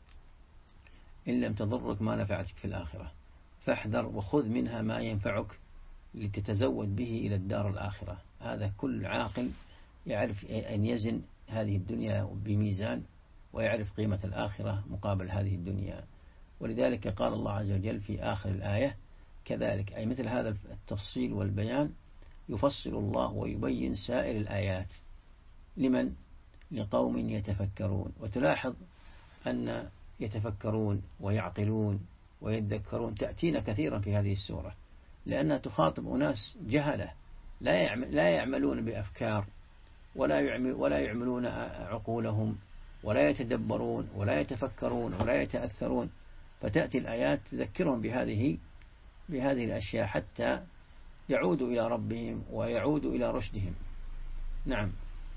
إن لم تضرك ما نفعتك في الآخرة، فاحذر وخذ منها ما ينفعك لتتزود به إلى الدار الآخرة. هذا كل عاقل يعرف أن يزن هذه الدنيا بميزان، ويعرف قيمة الآخرة مقابل هذه الدنيا. ولذلك قال الله عز وجل في آخر الآية كذلك، أي مثل هذا التفصيل والبيان يفصل الله ويبين سائر الآيات لمن؟ لقوم يتفكرون. وتلاحظ أن يتفكرون ويعقلون ويتذكرون تأتينا كثيرا في هذه السورة، لأنها تخاطب أناس جهلة لا يعملون بأفكار ولا يعملون عقولهم ولا يتدبرون ولا يتفكرون ولا يتأثرون، فتأتي الآيات تذكرهم بهذه الأشياء حتى يعودوا إلى ربهم ويعودوا إلى رشدهم. نعم.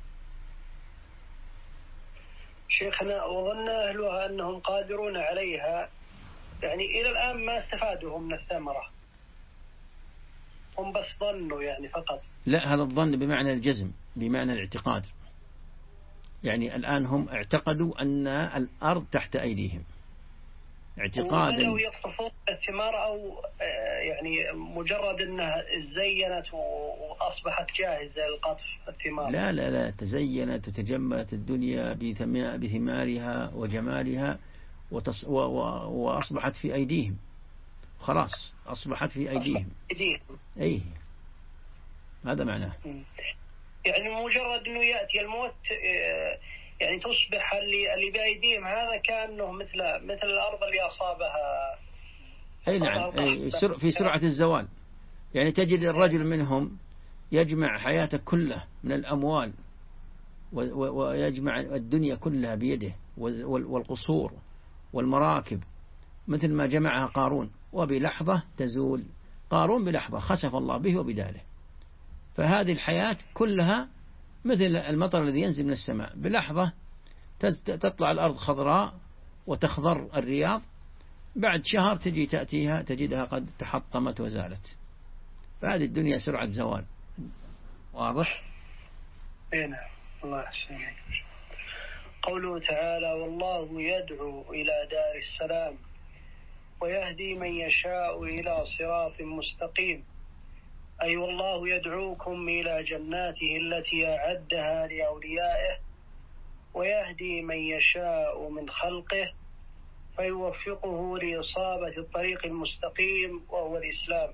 شيخنا، وظن أهلها أنهم قادرون عليها، يعني إلى الآن ما استفادوا من الثمرة، هم بس ظنوا يعني فقط. لا، هذا الظن بمعنى الجزم، بمعنى الاعتقاد. يعني الآن هم اعتقدوا أن الأرض تحت أيديهم، اعتقادا. وبدأوا يقطفون الثمار، أو يعني مجرد أنها زينت وأصبحت جاهزة لقطف الثمار؟ لا لا لا، تزينت وتجملت الدنيا بثمارها وجمالها وأصبحت في أيديهم، خلاص أصبحت في أيديهم. أي هذا معناه. يعني مجرد أنه يأتي الموت يعني تصبح اللي بأيديهم هذا كأنه مثل الأرض اللي أصابها. أي نعم، في سرعة الزوال. يعني تجد الرجل منهم يجمع حياته كله من الأموال ويجمع الدنيا كلها بيده والقصور والمراكب مثل ما جمعها قارون، وبلحظة تزول. قارون بلحظة خسف الله به وبداله. فهذه الحياة كلها مثل المطر الذي ينزل من السماء، بلحظة تطلع الأرض خضراء وتخضر الرياض، بعد شهر تأتيها تجدها قد تحطمت وزالت. فهذه الدنيا سرعة زوال. واضح؟ نعم. الله يحسن. قوله تعالى: والله يدعو إلى دار السلام ويهدي من يشاء إلى صراط مستقيم. أي والله يدعوكم إلى جناته التي أعدها لأوليائه، ويهدي من يشاء من خلقه فيوفقه لإصابة الطريق المستقيم وهو الإسلام.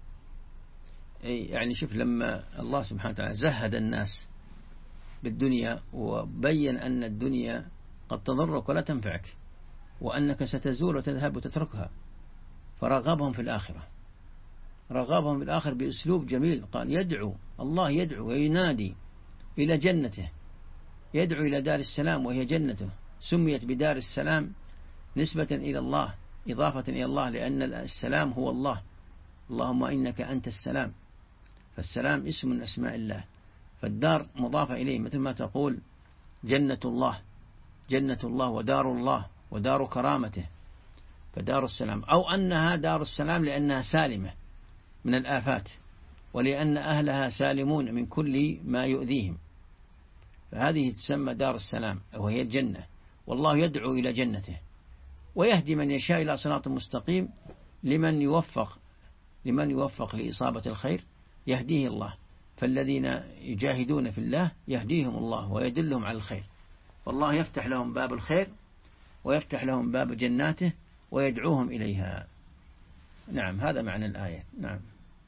يعني شوف، لما الله سبحانه وتعالى زهد الناس بالدنيا وبين أن الدنيا قد تضرك ولا تنفعك، وأنك ستزول وتذهب وتتركها، فرغبهم في الآخرة. رغبهم في الآخر بأسلوب جميل، قال يدعو، الله يدعو وينادي إلى جنته، يدعو إلى دار السلام وهي جنته. سميت بدار السلام نسبة إلى الله، إضافة إلى الله، لأن السلام هو الله. اللهم إنك أنت السلام، فالسلام اسم من أسماء الله، فالدار مضافة إليه، مثل ما تقول جنة الله، جنة الله ودار الله ودار كرامته، فدار السلام. أو أنها دار السلام لأنها سالمة من الآفات، ولأن أهلها سالمون من كل ما يؤذيهم، فهذه تسمى دار السلام وهي الجنة. والله يدعو إلى جنته ويهدي من يشاء إلى صراط مستقيم. لمن يوفق لإصابة الخير يهديه الله، فالذين يجاهدون في الله يهديهم الله ويدلهم على الخير، والله يفتح لهم باب الخير ويفتح لهم باب جناته ويدعوهم إليها. نعم، هذا معنى الآية. نعم.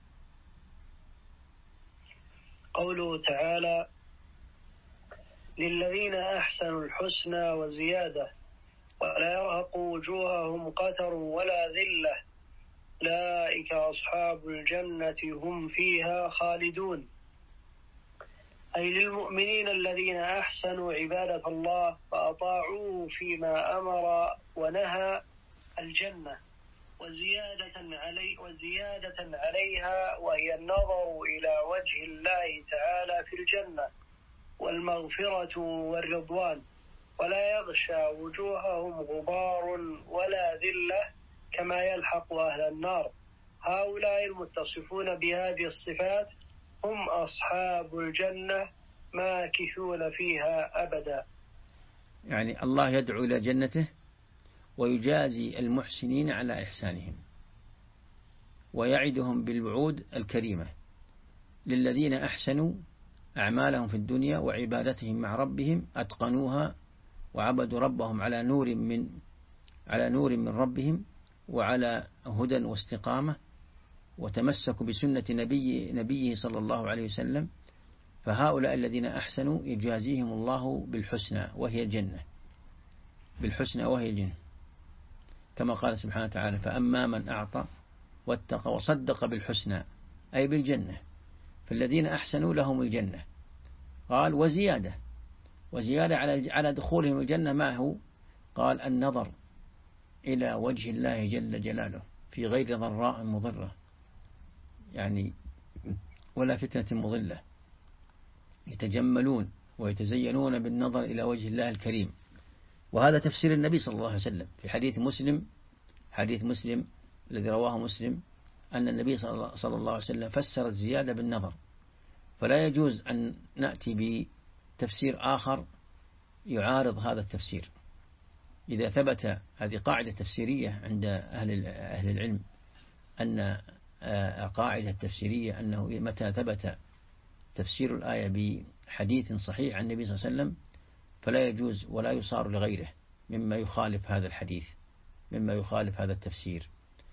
قوله تعالى: للذين أحسنوا الحسنى وزيادة ولا يرهق وجوههم قتر ولا ذلة أولئك أصحاب الجنة هم فيها خالدون. أي للمؤمنين الذين أحسنوا عبادة الله فأطاعوه فيما أمر ونهى الجنة، وزيادة عليها، وهي النظر إلى وجه الله تعالى في الجنة والمغفرة والرضوان، ولا يغشى وجوههم غبار ولا ذلة كما يلحق أهل النار. هؤلاء المتصفون بهذه الصفات هم أصحاب الجنة ماكثون فيها أبدا. يعني الله يدعو إلى جنته ويجازي المحسنين على إحسانهم، ويعدهم بالوعود الكريمة للذين أحسنوا أعمالهم في الدنيا وعبادتهم مع ربهم، أتقنوها وعبدوا ربهم على نور من ربهم وعلى هدى واستقامة، وتمسكوا بسنة نبيه صلى الله عليه وسلم. فهؤلاء الذين أحسنوا يجازيهم الله بالحسنى وهي الجنة، بالحسنى وهي الجنة، كما قال سبحانه وتعالى: فأما من أعطى واتقى وصدق بالحسنى، أي بالجنة. فالذين أحسنوا لهم الجنة. قال وزيادة على دخولهم الجنة ما هو؟ قال النظر إلى وجه الله جل جلاله في غير ضراء مضرة، يعني ولا فتنة مضلة، يتجملون ويتزينون بالنظر إلى وجه الله الكريم. وهذا تفسير النبي صلى الله عليه وسلم في حديث مسلم الذي رواه مسلم، أن النبي صلى الله عليه وسلم فسر الزيادة بالنظر. فلا يجوز أن نأتي بتفسير آخر يعارض هذا التفسير، إذا ثبت، هذه قاعدة تفسيرية عند أهل العلم، أن قاعدة تفسيرية أنه متى ثبت تفسير الآية بحديث صحيح عن النبي صلى الله عليه وسلم فلا يجوز ولا يصار لغيره مما يخالف هذا الحديث، مما يخالف هذا التفسير.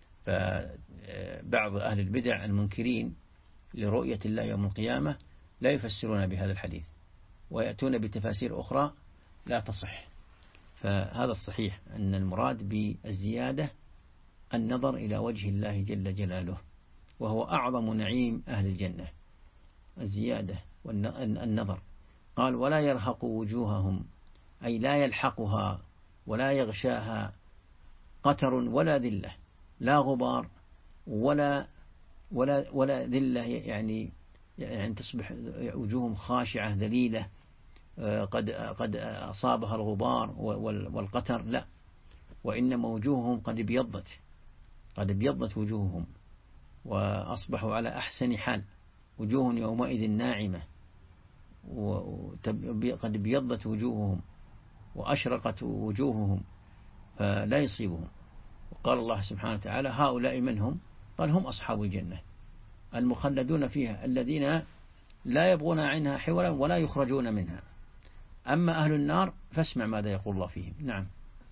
فبعض أهل البدع المنكرين لرؤية الله يوم القيامة لا يفسرون بهذا الحديث، ويأتون بتفاسير أخرى لا تصح. فهذا الصحيح أن المراد بالزيادة النظر إلى وجه الله جل جلاله، وهو أعظم نعيم أهل الجنة، الزيادة والنظر. قال ولا يرهق وجوههم، أي لا يلحقها ولا يغشاها قتر ولا ذلة، لا غبار ولا ذلة، يعني تصبح وجوههم خاشعة ذليلة قد أصابها الغبار والقتر، لا، وإنما وجوههم قد ابيضت وجوههم وأصبحوا على أحسن حال، وجوه يومئذ ناعمة، وقد ابيضت وجوههم وأشرقت وجوههم فلا يصيبهم. وقال الله سبحانه وتعالى هؤلاء من هم؟ قال هم أصحاب الجنة المخلدون فيها الذين لا يبغون عنها حولا ولا يخرجون منها. أما أهل النار فاسمع ماذا يقول الله فيهم. نعم.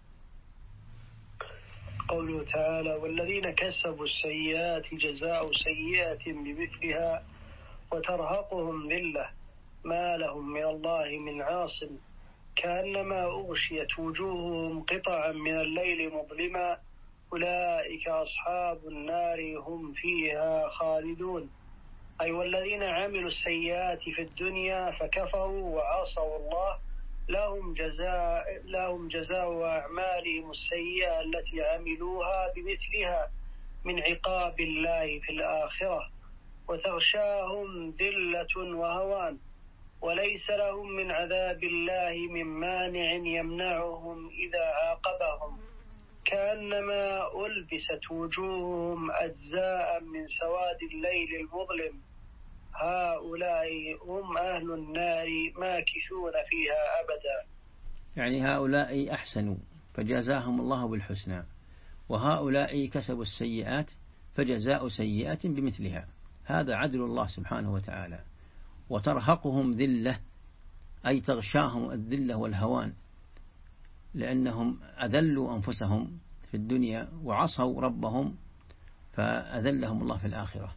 قوله تعالى والذين كسبوا السيئات جزاء سيئة بمثلها وترهقهم ذلة ما لهم من الله من عاصم كأنما أغشيت وجوههم قطعا من الليل مظلما أولئك أصحاب النار هم فيها خالدون. أي والذين عملوا السيئات في الدنيا فكفروا وعصوا الله لهم جزاء أعمالهم السيئة التي عملوها بمثلها من عقاب الله في الآخرة، وتغشاهم ذلة وهوان وليس لهم من عذاب الله من مانع يمنعهم إذا عاقبهم، كأنما ألبست وجوههم أجزاء من سواد الليل المظلم هؤلاء هم أهل النار ماكثون فيها أبدا. يعني هؤلاء أحسنوا فجزاهم الله بالحسنى، وهؤلاء كسبوا السيئات فجزاء سيئة بمثلها. هذا عدل الله سبحانه وتعالى. وترهقهم ذلة، أي تغشاهم الذلة والهوان، لأنهم أذلوا أنفسهم في الدنيا وعصوا ربهم فأذلهم الله في الآخرة.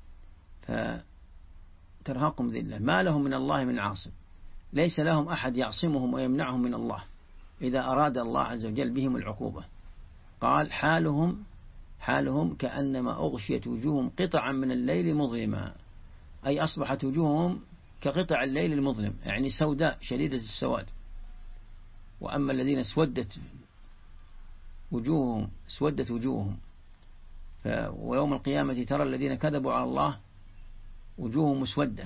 فترهقهم ذلة ما لهم من الله من عاصم، ليس لهم أحد يعصمهم ويمنعهم من الله إذا أراد الله عز وجل بهم العقوبة. قال حالهم كأنما أغشيت وجوههم قطعا من الليل مظلما، أي أصبحت وجوههم كقطع الليل المظلم، يعني سوداء شديدة السواد. وأما الذين اسودت وجوههم ويوم القيامة ترى الذين كذبوا على الله وجوههم مسودة،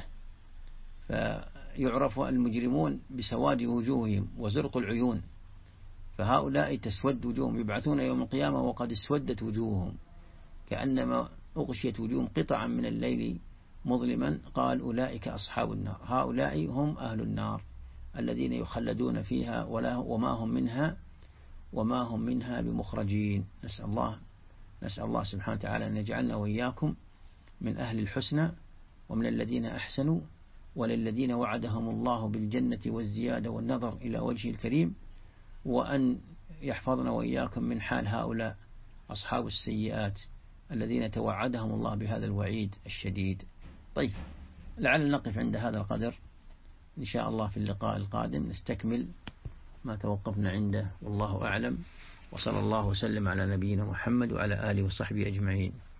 فيعرف المجرمون بسواد وجوههم وزرق العيون، فهؤلاء تسود وجوههم يبعثون يوم القيامة وقد اسودت وجوههم كأنما أغشيت وجوههم قطعا من الليل مظلما. قال أولئك أصحاب النار، هؤلاء هم أهل النار الذين يخلدون فيها وما هم منها بمخرجين. نسأل الله سبحانه وتعالى أن يجعلنا وإياكم من أهل الحسنى ومن الذين أحسنوا وللذين وعدهم الله بالجنة والزيادة والنظر إلى وجهه الكريم، وأن يحفظنا وإياكم من حال هؤلاء أصحاب السيئات الذين توعدهم الله بهذا الوعيد الشديد. طيب، لعل نقف عند هذا القدر إن شاء الله. في اللقاء القادم نستكمل ما توقفنا عنده، والله أعلم، وصلى الله وسلم على نبينا محمد وعلى آله وصحبه أجمعين.